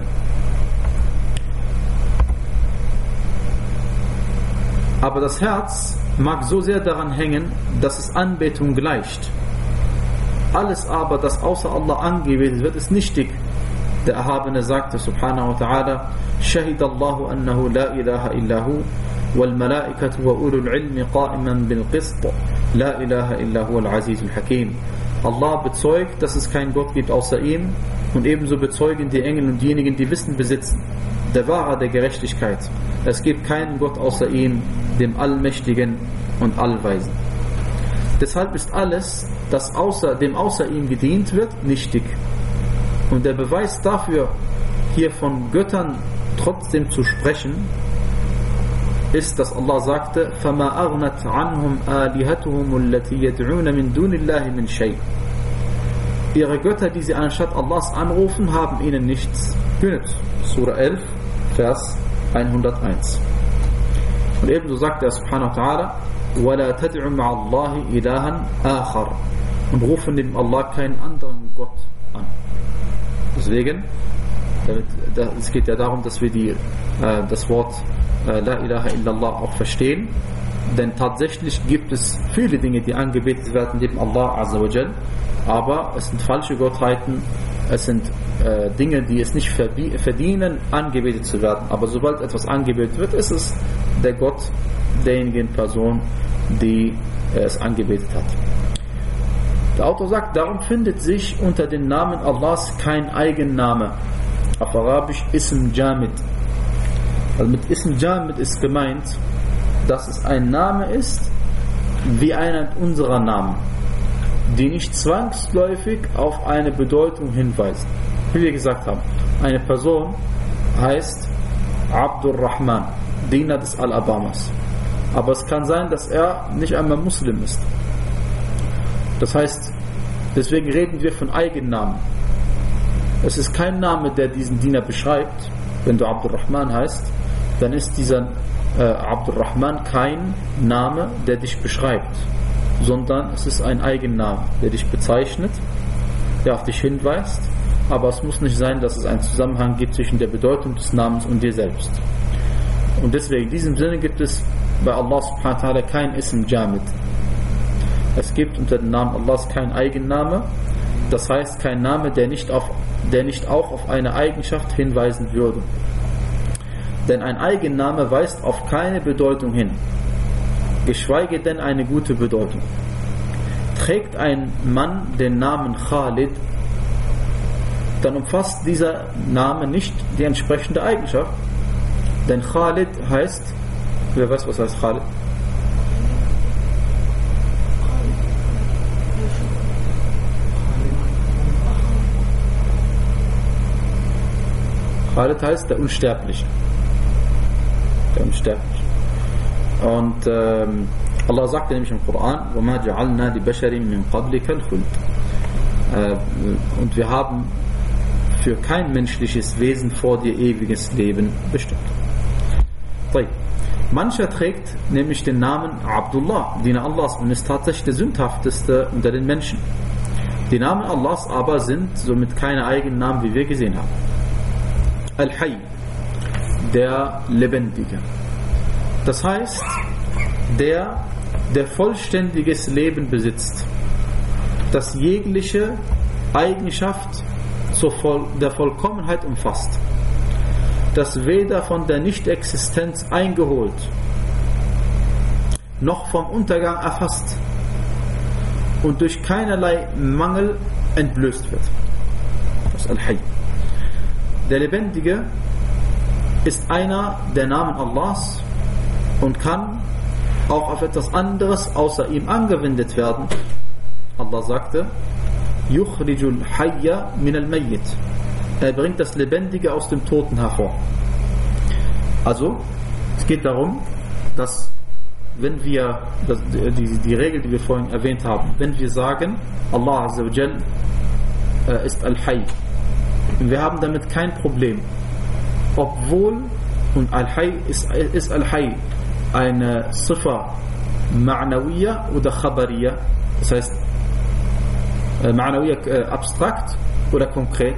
Aber das Herz mag so sehr daran hängen, dass es Anbetung gleicht. Alles aber, das außer Allah angebetet wird, ist nichtig. Der Erhabene sagte, subhanahu wa ta'ala, Shahidallahu annahu la ilaha illahu, wal malaikatu wa ulul ilmi qa'iman bil qist, la ilaha illahu al azizul hakim. Allah bezeugt, dass es keinen Gott gibt außer ihm, und ebenso bezeugen die Engel und diejenigen, die Wissen besitzen, der Wahrer der Gerechtigkeit. Es gibt keinen Gott außer ihm, dem Allmächtigen und Allweisen. Deshalb ist alles, das außer, dem außer ihm gedient wird, nichtig. Und der Beweis dafür, hier von Göttern trotzdem zu sprechen, ist, dass Allah sagte, فَمَا أَغْنَتْ عَنْهُمْ آلِهَتُهُمُ الَّتِي يَدْعُونَ مِنْ دُونِ اللَّهِ مِنْ شَيْءٍ. Ihre Götter, die sie anstatt Allahs anrufen, haben ihnen nichts genützt. Surah elf, Vers hunderteins. Und ebenso sagt er subhanahu wa ta'ala, وَلَا تَدْعُ مَعَ اللَّهِ إِلَهًا آخَرَ, und rufen neben Allah keinen anderen Gott an. Deswegen, es geht ja darum, dass wir die, das Wort La ilaha illallah auch verstehen, denn tatsächlich gibt es viele Dinge, die angebetet werden neben Allah azza wa jal, aber es sind falsche Gottheiten, es sind äh, Dinge, die es nicht verdienen, angebetet zu werden. Aber sobald etwas angebetet wird, ist es der Gott, derjenigen Person, die es angebetet hat. Der Autor sagt, darum findet sich unter den Namen Allahs kein Eigenname. Auf Arabisch Ism Jamid. Also mit Ism Jamid ist gemeint, dass es ein Name ist, wie einer unserer Namen, die nicht zwangsläufig auf eine Bedeutung hinweisen. Wie wir gesagt haben, eine Person heißt Abdur Rahman, Diener des Alabamas. Aber es kann sein, dass er nicht einmal Muslim ist. Das heißt, deswegen reden wir von Eigennamen. Es ist kein Name, der diesen Diener beschreibt. Wenn du Abdur Rahman heißt, dann ist dieser äh, Abdur Rahman kein Name, der dich beschreibt, sondern es ist ein Eigenname, der dich bezeichnet, der auf dich hinweist. Aber es muss nicht sein, dass es einen Zusammenhang gibt zwischen der Bedeutung des Namens und dir selbst. Und deswegen, in diesem Sinne gibt es bei Allah subhanahu wa ta'ala kein Ism Jamid. Es gibt unter dem Namen Allahs kein Eigenname, das heißt kein Name, der nicht, auf, der nicht auch auf eine Eigenschaft hinweisen würde. Denn ein Eigenname weist auf keine Bedeutung hin, geschweige denn eine gute Bedeutung. Trägt ein Mann den Namen Khalid, dann umfasst dieser Name nicht die entsprechende Eigenschaft. Denn Khalid heißt, wer weiß, was heißt Khalid? Khalid heißt der Unsterbliche. Der Unsterbliche. Und ähm, Allah sagte nämlich im Koran, وَمَا جَعَلْنَا لِبَشَرٍ مِنْ قَبْلِكَ الْخُلْدَ. Und wir haben für kein menschliches Wesen vor dir ewiges Leben bestimmt. Mancher trägt nämlich den Namen Abdullah, Diener Allahs, und ist tatsächlich der sündhafteste unter den Menschen. Die Namen Allahs aber sind somit keine Eigennamen, wie wir gesehen haben. Al-Hayy, der Lebendige. Das heißt, der, der vollständiges Leben besitzt, das jegliche Eigenschaft zur Voll- der Vollkommenheit umfasst, das weder von der Nicht-Existenz eingeholt noch vom Untergang erfasst und durch keinerlei Mangel entblößt wird. Das ist Al-Hayy. Der Lebendige ist einer der Namen Allahs und kann auch auf etwas anderes außer ihm angewendet werden. Allah sagte, yukhrijul hayya min al-mayyit. Er bringt das Lebendige aus dem Toten hervor. Also, es geht darum, dass wenn wir, das, die, die Regel, die wir vorhin erwähnt haben, wenn wir sagen, Allah Azza wa Jal äh, ist Al-Hayy, wir haben damit kein Problem, obwohl, und Al-Hayy ist, ist Al-Hayy eine Sifa Ma'nawiyya oder Khabariyya, das heißt äh, Ma'nawiyya äh, abstrakt oder konkret.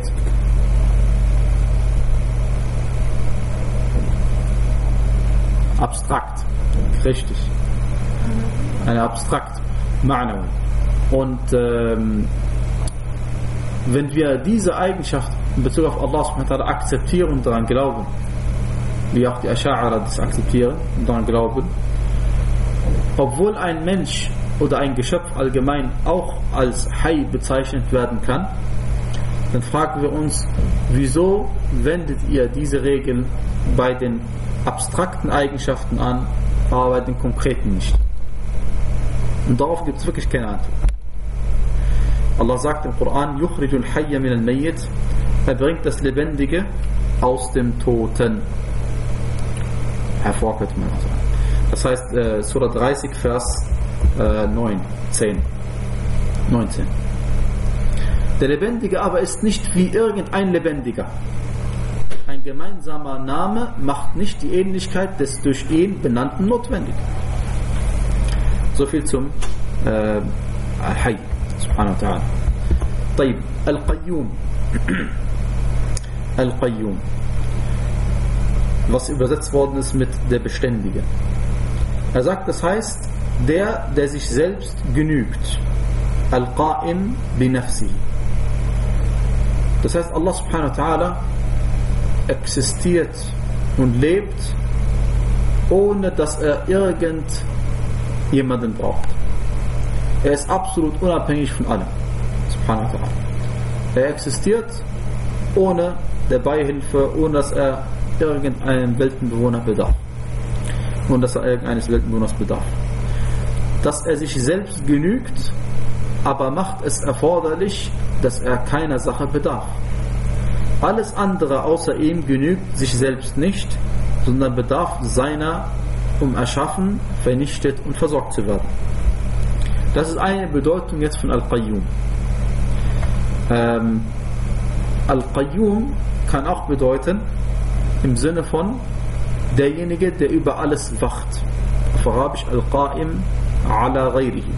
Abstrakt, richtig. Eine abstrakt, Ma'nawi. Und ähm, wenn wir diese Eigenschaft in Bezug auf Allah subhanahu wa ta'ala akzeptieren und daran glauben, wie auch die Asha'ara das akzeptieren und daran glauben, obwohl ein Mensch oder ein Geschöpf allgemein auch als Hayy bezeichnet werden kann, dann fragen wir uns, wieso wendet ihr diese Regel bei den abstrakten Eigenschaften an, aber bei den konkreten nicht? Und darauf gibt es wirklich keine Antwort. Allah sagt im Koran, yukhrijul hayya min al-mayyit, er bringt das Lebendige aus dem Toten hervor, könnte man sagen. Das heißt, äh, Surah dreißig, Vers äh, neun, zehn, neunzehn. Der Lebendige aber ist nicht wie irgendein Lebendiger. Ein gemeinsamer Name macht nicht die Ähnlichkeit des durch ihn Benannten notwendig. So viel zum äh, Al-Hayy, subhanahu wa ta'ala. طيب, Al-Qayyum. Al-Qayyum. Was übersetzt worden ist mit der Beständige. Er sagt, das heißt, der, der sich selbst genügt. Al-Qa'im bi nafsihi. Das heißt, Allah subhanahu wa ta'ala existiert und lebt ohne dass er irgendjemanden braucht. Er ist absolut unabhängig von allem. Subhanahu wa ta'ala. Er existiert ohne der Beihilfe, ohne dass er irgendeinem Weltenbewohner bedarf. Ohne dass er irgendeines Weltenbewohners bedarf. Dass er sich selbst genügt, aber macht es erforderlich, dass er keiner Sache bedarf. Alles andere außer ihm genügt sich selbst nicht, sondern bedarf seiner, um erschaffen, vernichtet und versorgt zu werden. Das ist eine Bedeutung jetzt von Al-Qayyum. Ähm, Al-Qayyum kann auch bedeuten, im Sinne von derjenige, der über alles wacht. Auf Arabisch Al-Qa'im ala ghayrihi.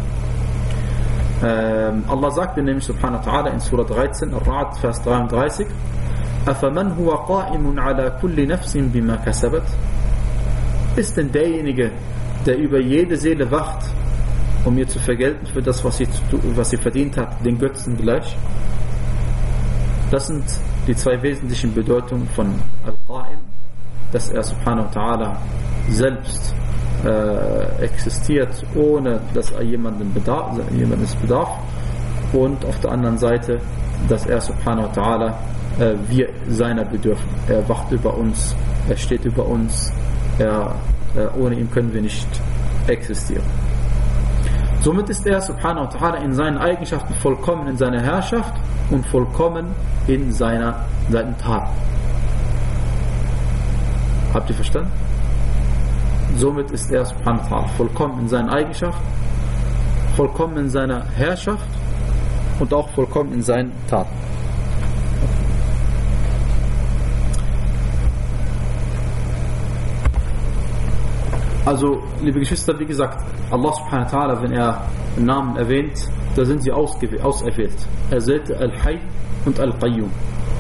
Ähm, Allah sagte nämlich subhanahu wa ta'ala in Surah dreizehn, Ar-Ra'd, Vers dreiunddreißig, أَفَمَنْ هُوَ قَائِمٌ عَلَى كُلِّ نَفْسٍ بِمَا كَسَبَتْ. Ist denn derjenige, der über jede Seele wacht, um ihr zu vergelten für das, was sie, was sie verdient hat, den Götzen gleich? Das sind die zwei wesentlichen Bedeutungen von Al-Qa'im, dass er subhanahu wa ta'ala selbst äh, existiert, ohne dass er jemanden bedarf, jemandes bedarf, und auf der anderen Seite, dass er subhanahu wa ta'ala äh, wir seiner bedürfen. Er wacht über uns, er steht über uns, er, äh, ohne ihn können wir nicht existieren. Somit ist er subhanahu wa ta'ala in seinen Eigenschaften vollkommen in seiner Herrschaft und vollkommen in seiner, seinen Taten. Habt ihr verstanden? Somit ist er subhanahu wa ta'ala vollkommen in seinen Eigenschaften, vollkommen in seiner Herrschaft und auch vollkommen in seinen Taten. Also, liebe Geschwister, wie gesagt, Allah subhanahu wa ta'ala, wenn er Namen erwähnt, da sind sie auserwählt. Er sagt Al-Hayy und Al-Qayyum.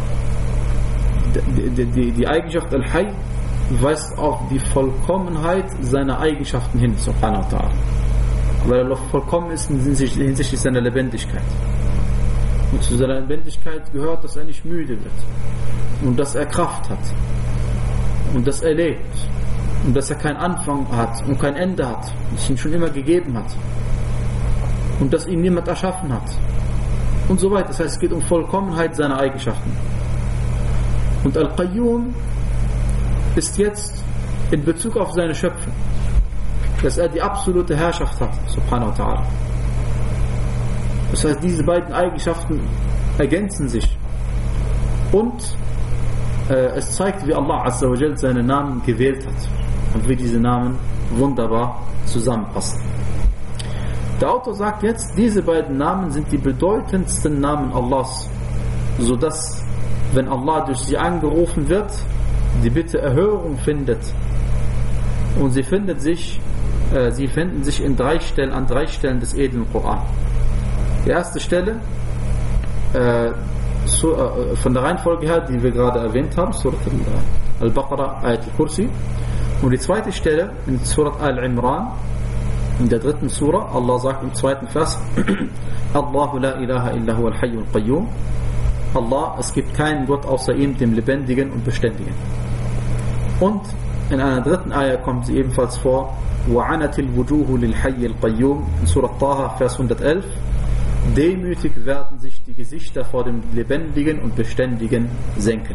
Die, die, die, die Eigenschaft Al-Hayy weist auf die Vollkommenheit seiner Eigenschaften hin, subhanahu wa ta'ala. Weil er vollkommen ist hinsichtlich seiner Lebendigkeit. Und zu seiner Lebendigkeit gehört, dass er nicht müde wird. Und dass er Kraft hat. Und dass er lebt. Und dass er keinen Anfang hat und kein Ende hat, das ihn schon immer gegeben hat. Und dass ihn niemand erschaffen hat. Und so weiter. Das heißt, es geht um Vollkommenheit seiner Eigenschaften. Und Al-Qayyum ist jetzt in Bezug auf seine Schöpfung, dass er die absolute Herrschaft hat, subhanahu wa ta'ala. Das heißt, diese beiden Eigenschaften ergänzen sich. Und äh, es zeigt, wie Allah azza wa jal seine Namen gewählt hat. Und wie diese Namen wunderbar zusammenpassen. Der Autor sagt jetzt, diese beiden Namen sind die bedeutendsten Namen Allahs, sodass, wenn Allah durch sie angerufen wird, die Bitte Erhörung findet. Und sie findet sich, äh, sie finden sich in drei Stellen, an drei Stellen des edlen Koran. Die erste Stelle, äh, so, äh, von der Reihenfolge her, die wir gerade erwähnt haben, Surat Al-Baqarah, Ayat Al-Kursi. Und die zweite Stelle in Surat Al-Imran, in der dritten Surah, Allah sagt im zweiten Vers, Allahu la ilaha illa huwa al-Hayy al-Qayyum. Allah, es gibt keinen Gott außer ihm, dem Lebendigen und Beständigen. Und in einer dritten Ayah kommt sie ebenfalls vor, وَعَنَتِ الْوُجُوهُ لِلْحَيِّ الْقَيُّومِ in Surat Taha, Vers hundertelf. Demütig werden sich die Gesichter vor dem Lebendigen und Beständigen senken.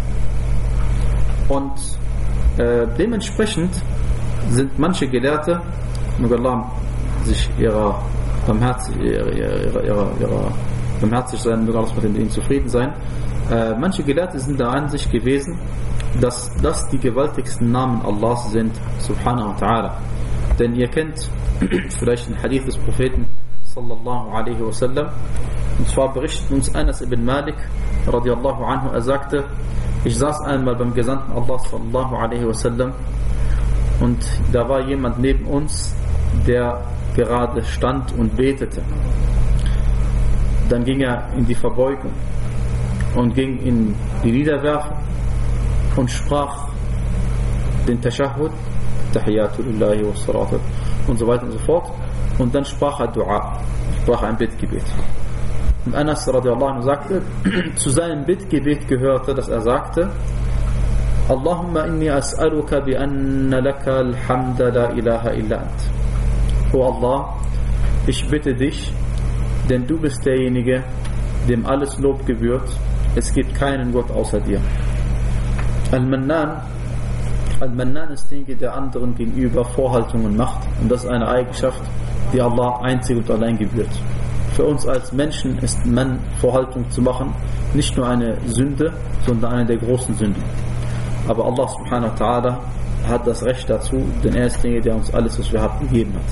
Und Äh, dementsprechend sind manche Gelehrte, möge Allah sich ihrer barmherzig, ihrer, ihrer, ihrer, ihrer barmherzig sein, möge Allah mit ihnen zufrieden sein, äh, manche Gelehrte sind der Ansicht gewesen, dass das die gewaltigsten Namen Allahs sind, subhanahu wa ta'ala. Denn ihr kennt vielleicht den Hadith des Propheten sallallahu alaihi wasallam, und zwar berichtet uns Anas ibn Malik radiallahu anhu, er sagte, ich saß einmal beim Gesandten Allah sallallahu alaihi wasallam und da war jemand neben uns, der gerade stand und betete. Dann ging er in die Verbeugung und ging in die Niederwerfung und sprach den Tashahhud, Tahiyatu lillahi wa salatu und so weiter und so fort, und dann sprach er Dua, sprach ein Bittgebet. Und Anas radiallahu anhu sagte, zu seinem Bittgebet gehörte, dass er sagte, Allahumma inni as'aluka bi anna laka al-hamda la ilaha illa ant. O Allah, ich bitte dich, denn du bist derjenige, dem alles Lob gebührt, es gibt keinen Gott außer dir. Al-Mannan, Al-Mannan ist derjenige, der anderen gegenüber Vorhaltungen macht, und das ist eine Eigenschaft, die Allah einzig und allein gebührt. Für uns als Menschen ist Man Vorhaltung zu machen nicht nur eine Sünde, sondern eine der großen Sünden. Aber Allah subhanahu wa ta'ala hat das Recht dazu, denn er ist derjenige, der uns alles, was wir haben, gegeben hat.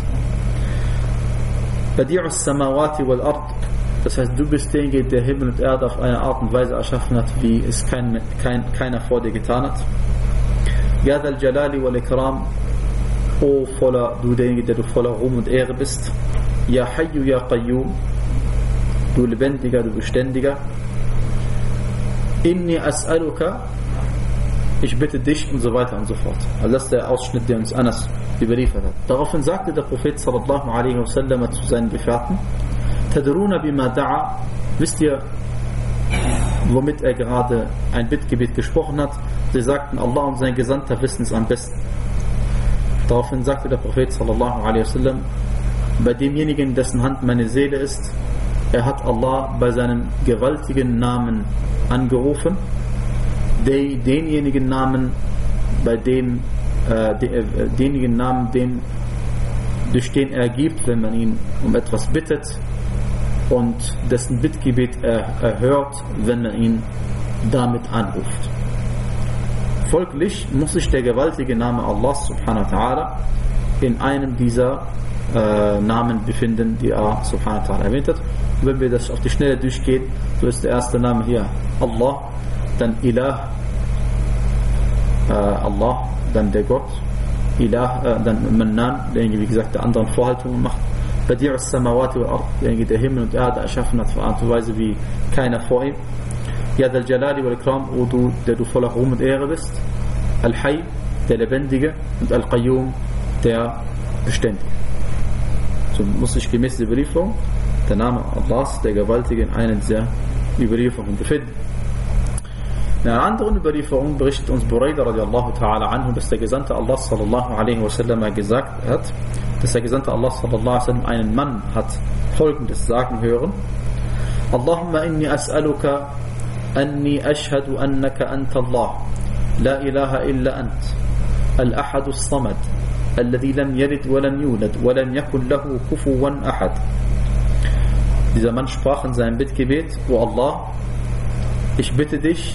Badi'us samawati wal ard, das heißt, du bist derjenige, der Himmel und Erde auf eine Art und Weise erschaffen hat, wie es kein, kein, keiner vor dir getan hat. Ya dal Jalali wal Ikram, O voller, du derjenige, der du voller Ruhm und Ehre bist. Ya Hayyu Ya Qayyum, du Lebendiger, du Beständiger. Inni as'aluka, ich bitte dich, und so weiter und so fort. Also das ist der Ausschnitt, der uns Anas überliefert hat. Daraufhin sagte der Prophet sallallahu alaihi wasallam zu seinen Gefährten: Tadruna bima da'a, wisst ihr, womit er gerade ein Bittgebet gesprochen hat? Sie sagten, Allah und sein Gesandter wissen es am besten. Daraufhin sagte der Prophet sallallahu alaihi wasallam: Bei demjenigen, dessen Hand meine Seele ist, er hat Allah bei seinem gewaltigen Namen angerufen, den, denjenigen Namen, bei dem äh, de, äh, denjenigen Namen, den, durch den er gibt, wenn man ihn um etwas bittet, und dessen Bittgebet er erhört, wenn man ihn damit anruft. Folglich muss sich der gewaltige Name Allah subhanahu wa ta'ala in einem dieser äh, Namen befinden, die er subhanahu wa ta'ala erwähnt hat. Und wenn wir das auf die Schnelle durchgehen, so ist der erste Name hier Allah, dann Ilah, äh, Allah, dann der Gott, Ilah, äh, dann Mannan, derjenige, wie gesagt, der anderen Vorhaltungen macht. Badi'us samawati wal ard, derjenige, der Himmel und Erde erschaffen hat, auf eine Art und Weise wie keiner vor ihm. Ya dal Jalali wal Ikram, O du, der du voller Ruhm und Ehre bist. Al-Hayy, der Lebendige, und Al-Qayyum, der Beständige. So muss sich gemäß der Überlieferung der Name Allahs, der Gewaltige, in einer dieser Überlieferungen befinden. In einer anderen Überlieferung berichtet uns Burayda radiallahu ta'ala anhu, dass der Gesandte Allah sallallahu alaihi wasallam gesagt hat, dass der Gesandte Allah sallallahu alaihi wasallam einen Mann hat Folgendes sagen hören: Allahumma inni as'aluka anni ashhadu annaka anta Allah, la ilaha illa ant, al-ahadu as-samad, alladhi lam yalid wa lam yulad wa lam yakun lahu kufuwan ahad. Dieser Mann sprach in seinem Bittgebet: O Allah, ich bitte dich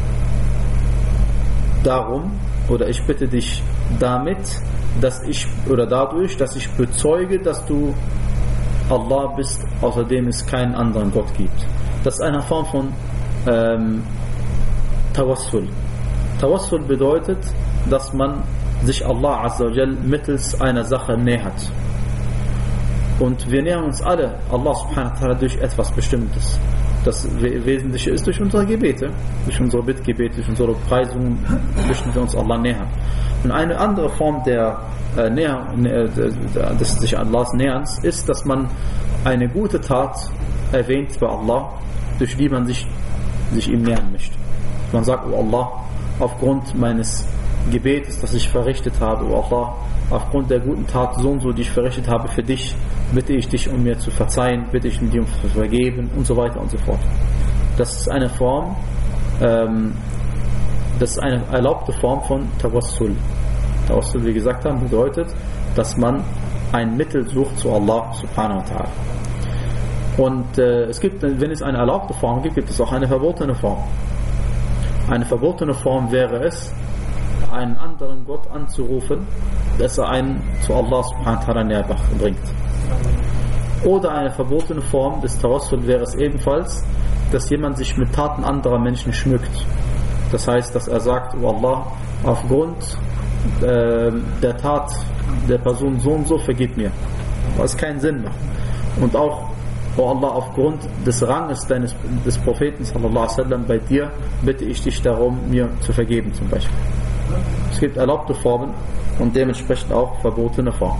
darum, oder ich bitte dich damit, dass ich, oder dadurch, dass ich bezeuge, dass du Allah bist, außerdem es keinen anderen Gott gibt. Das ist eine Form von ähm, Tawassul. Tawassul bedeutet, dass man sich Allah Azza wa Jal mittels einer Sache nähert. Und wir nähern uns alle Allah subhanahu wa ta'ala durch etwas Bestimmtes. Das Wesentliche ist durch unsere Gebete, durch unsere Bittgebete, durch unsere Preisungen, möchten wir uns Allah nähern. Und eine andere Form der äh, Näher, äh, des sich Allahs Näherns ist, dass man eine gute Tat erwähnt bei Allah, durch die man sich, sich ihm nähern möchte. Man sagt: O Allah, aufgrund meines Gebetes, das ich verrichtet habe, O Allah, aufgrund der guten Tat so und so, die ich verrichtet habe für dich, bitte ich dich, um mir zu verzeihen, bitte ich dir um zu vergeben, und so weiter und so fort. Das ist eine Form, ähm, das ist eine erlaubte Form von Tawassul. Tawassul, wie gesagt haben, bedeutet, dass man ein Mittel sucht zu Allah subhanahu wa ta'ala. Und äh, es gibt, wenn es eine erlaubte Form gibt, gibt es auch eine verbotene Form. Eine verbotene Form wäre es, einen anderen Gott anzurufen, dass er einen zu Allah subhanahu wa ta'ala näher bringt. Oder eine verbotene Form des Tawassul wäre es ebenfalls, dass jemand sich mit Taten anderer Menschen schmückt. Das heißt, dass er sagt: O Allah, aufgrund äh, der Tat der Person so und so, vergib mir. Was keinen Sinn macht. Und auch: O Allah, aufgrund des Ranges deines, des Propheten sallallahu alaihi wasallam bei dir, bitte ich dich darum, mir zu vergeben zum Beispiel. Es gibt erlaubte Formen und dementsprechend auch verbotene Formen.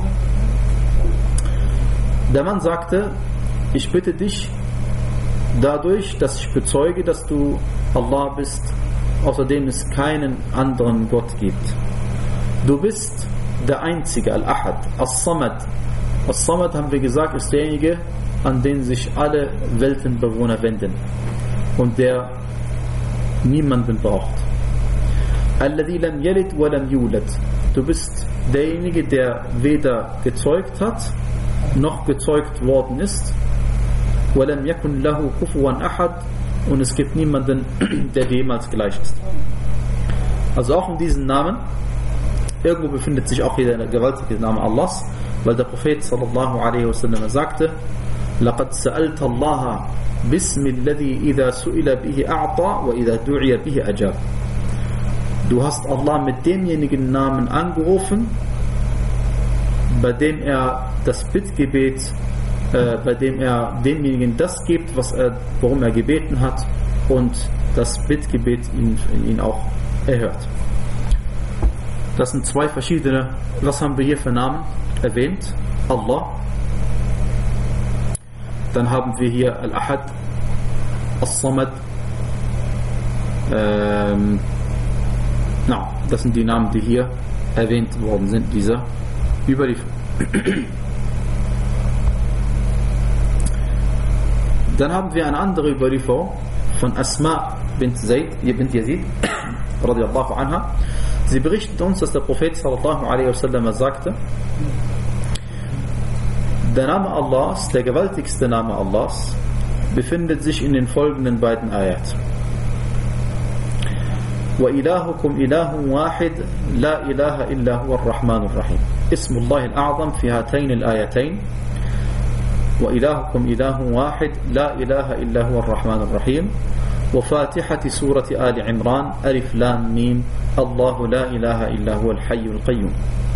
Der Mann sagte: Ich bitte dich dadurch, dass ich bezeuge, dass du Allah bist, außerdem es keinen anderen Gott gibt. Du bist der Einzige, Al-Ahad, As-Samad. As-Samad, haben wir gesagt, ist derjenige, an den sich alle Weltenbewohner wenden und der niemanden braucht. Alladhi lam yalid wa lam yulad. Du bist derjenige, der weder gezeugt hat, noch gezeugt worden ist. Wa lam yakun lahu kufuwan ahad. Und es gibt niemanden, der jemals gleich ist. Also auch in diesen Namen, irgendwo befindet sich auch hier der gewaltige Name Allahs, weil der Prophet sallallahu alaihi wasallam sagte: لقد سألت الله باسم الذي إذا سئل به أعطى وإذا دعي به أجاب. Du hast Allah mit demjenigen Namen angerufen, bei dem er das Bittgebet, äh, bei dem er demjenigen das gibt, was er, worum er gebeten hat, und das Bittgebet ihn, ihn auch erhört. Das sind zwei verschiedene. Was haben wir hier für Namen erwähnt? Allah. Dann haben wir hier Al-Ahad, As-Samad. Ähm, na, das sind die Namen, die hier erwähnt worden sind, dieser Überlieferung. Dann haben wir eine andere Überlieferung von Asma bint Zayd, bint Yazid, radiyallahu anha. Sie berichtet uns, dass der Prophet sallallahu alaihi wasallam sagte: Der Name Allahs, der gewaltigste Name Allahs, befindet sich in den folgenden beiden Ayat. وَإِلَهُكُمْ إِلَهٌ وَاحِدٌ لَا إِلَهَ إِلَّا هُوَ الرَّحْمَنُ الرَّحِيمُ. اسم الله الأعظم في هاتين الآيتين. وإلهكم إله واحد لا إله إلا هو الرحمن الرحيم. وفاتحة سورة آل عمران ألف لام ميم الله لا إله إلا هو الحي القيوم.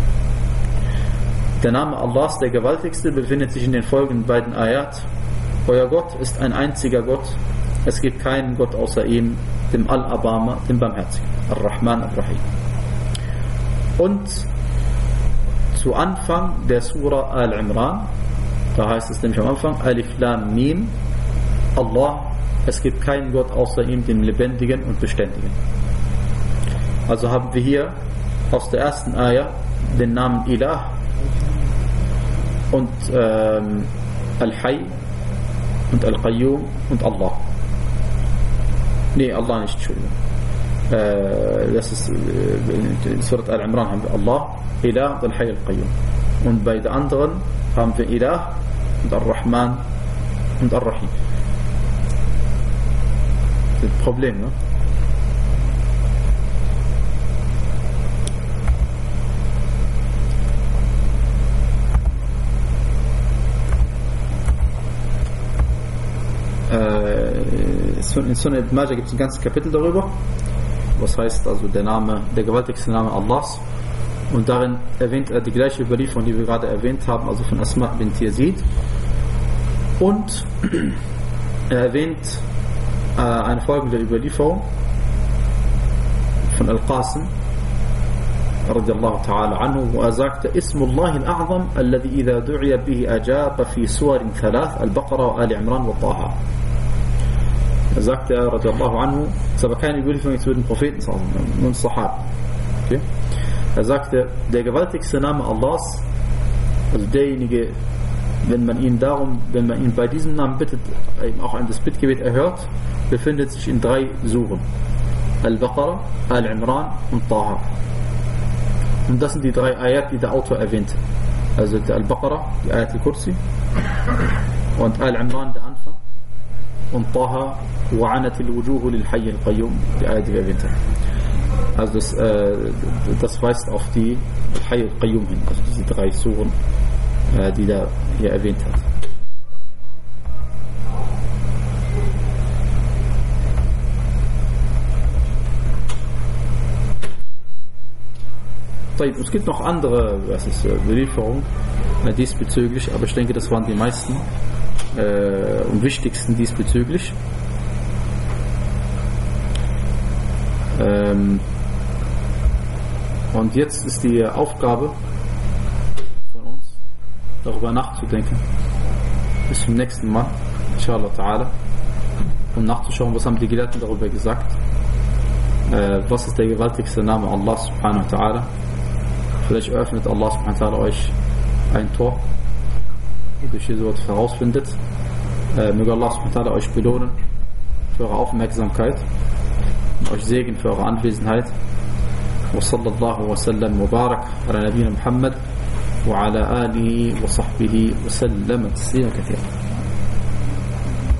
Der Name Allahs, der gewaltigste, befindet sich in den folgenden beiden Ayat. Euer Gott ist ein einziger Gott. Es gibt keinen Gott außer ihm, dem Al-Abama, dem Barmherzigen, Ar-Rahman Ar-Rahim. Und zu Anfang der Surah Al-Imran, da heißt es nämlich am Anfang, Alif Lam Mim, Allah, es gibt keinen Gott außer ihm, dem Lebendigen und Beständigen. Also haben wir hier aus der ersten Ayah den Namen Ilah und ähm, Al-Hayy und Al-Qayyum und Allah. Nee, Allah nicht, Entschuldigung. Äh, das ist äh, in Surat Al-Imran haben wir Allah, Ilah und Al-Hayy Al-Qayyum. Und bei der anderen haben wir Ilah und Ar-Rahman und Ar-Rahim. Das ist ein Problem, ne? In Sunnah Ibn Majah gibt es ein ganzes Kapitel darüber, was heißt also der Name, der gewaltigste Name Allahs, und darin erwähnt er die gleiche Überlieferung, die wir gerade erwähnt haben, also von Asma bint Yazid, und er erwähnt äh, eine folgende Überlieferung von Al-Qasim radiyallahu ta'ala anhu, wo er sagte: Ismullahi al-A'zam alladhi idha du'iya bihi ajaba fi suwarin thalath al-Baqarah wa Ali Imran wa Taha. Er sagte, radiyallahu anhu, es ist aber keine Überlieferung zu den Propheten, nur Sahaba. Okay? Er sagte, der gewaltigste Name Allahs, also derjenige, wenn man ihn darum, wenn man ihn bei diesem Namen bittet, eben auch an das Bittgebet erhört, befindet sich in drei Suren: Al-Baqarah, Al-Imran und Taha. Und das sind die drei Ayat, die der Autor erwähnte. Also der Al-Baqarah, die Ayat al-Kursi, und Al-Imran, der Anfang, und Taha, وَعَنَتِ الْوُجُوهُ لِلْحَيِّ الْقَيُّومِ, die Ayat, die wir erwähnt haben. Also das, äh, das weist auf die Al-Hayy Al-Qayyum hin, also diese drei Suren, äh, die er hier erwähnt hat. Es gibt noch andere, was ist, Überlieferungen äh, diesbezüglich, aber ich denke, das waren die meisten äh, und wichtigsten diesbezüglich. Ähm, und jetzt ist die Aufgabe von uns, darüber nachzudenken, bis zum nächsten Mal, inshallah ta'ala, und nachzuschauen, was haben die Gelehrten darüber gesagt, äh, was ist der gewaltigste Name Allah subhanahu wa ta'ala? Vielleicht öffnet Allah subhanahu wa ta'ala euch ein Tor, durch diese Wort herausfindet. Äh, möge Allah subhanahu wa ta'ala euch belohnen für eure Aufmerksamkeit und euch segnen für eure Anwesenheit. وصلى الله وسلم وبارك على نبينا محمد وعلى آله وصحبه وسلم تسليما كثيرا.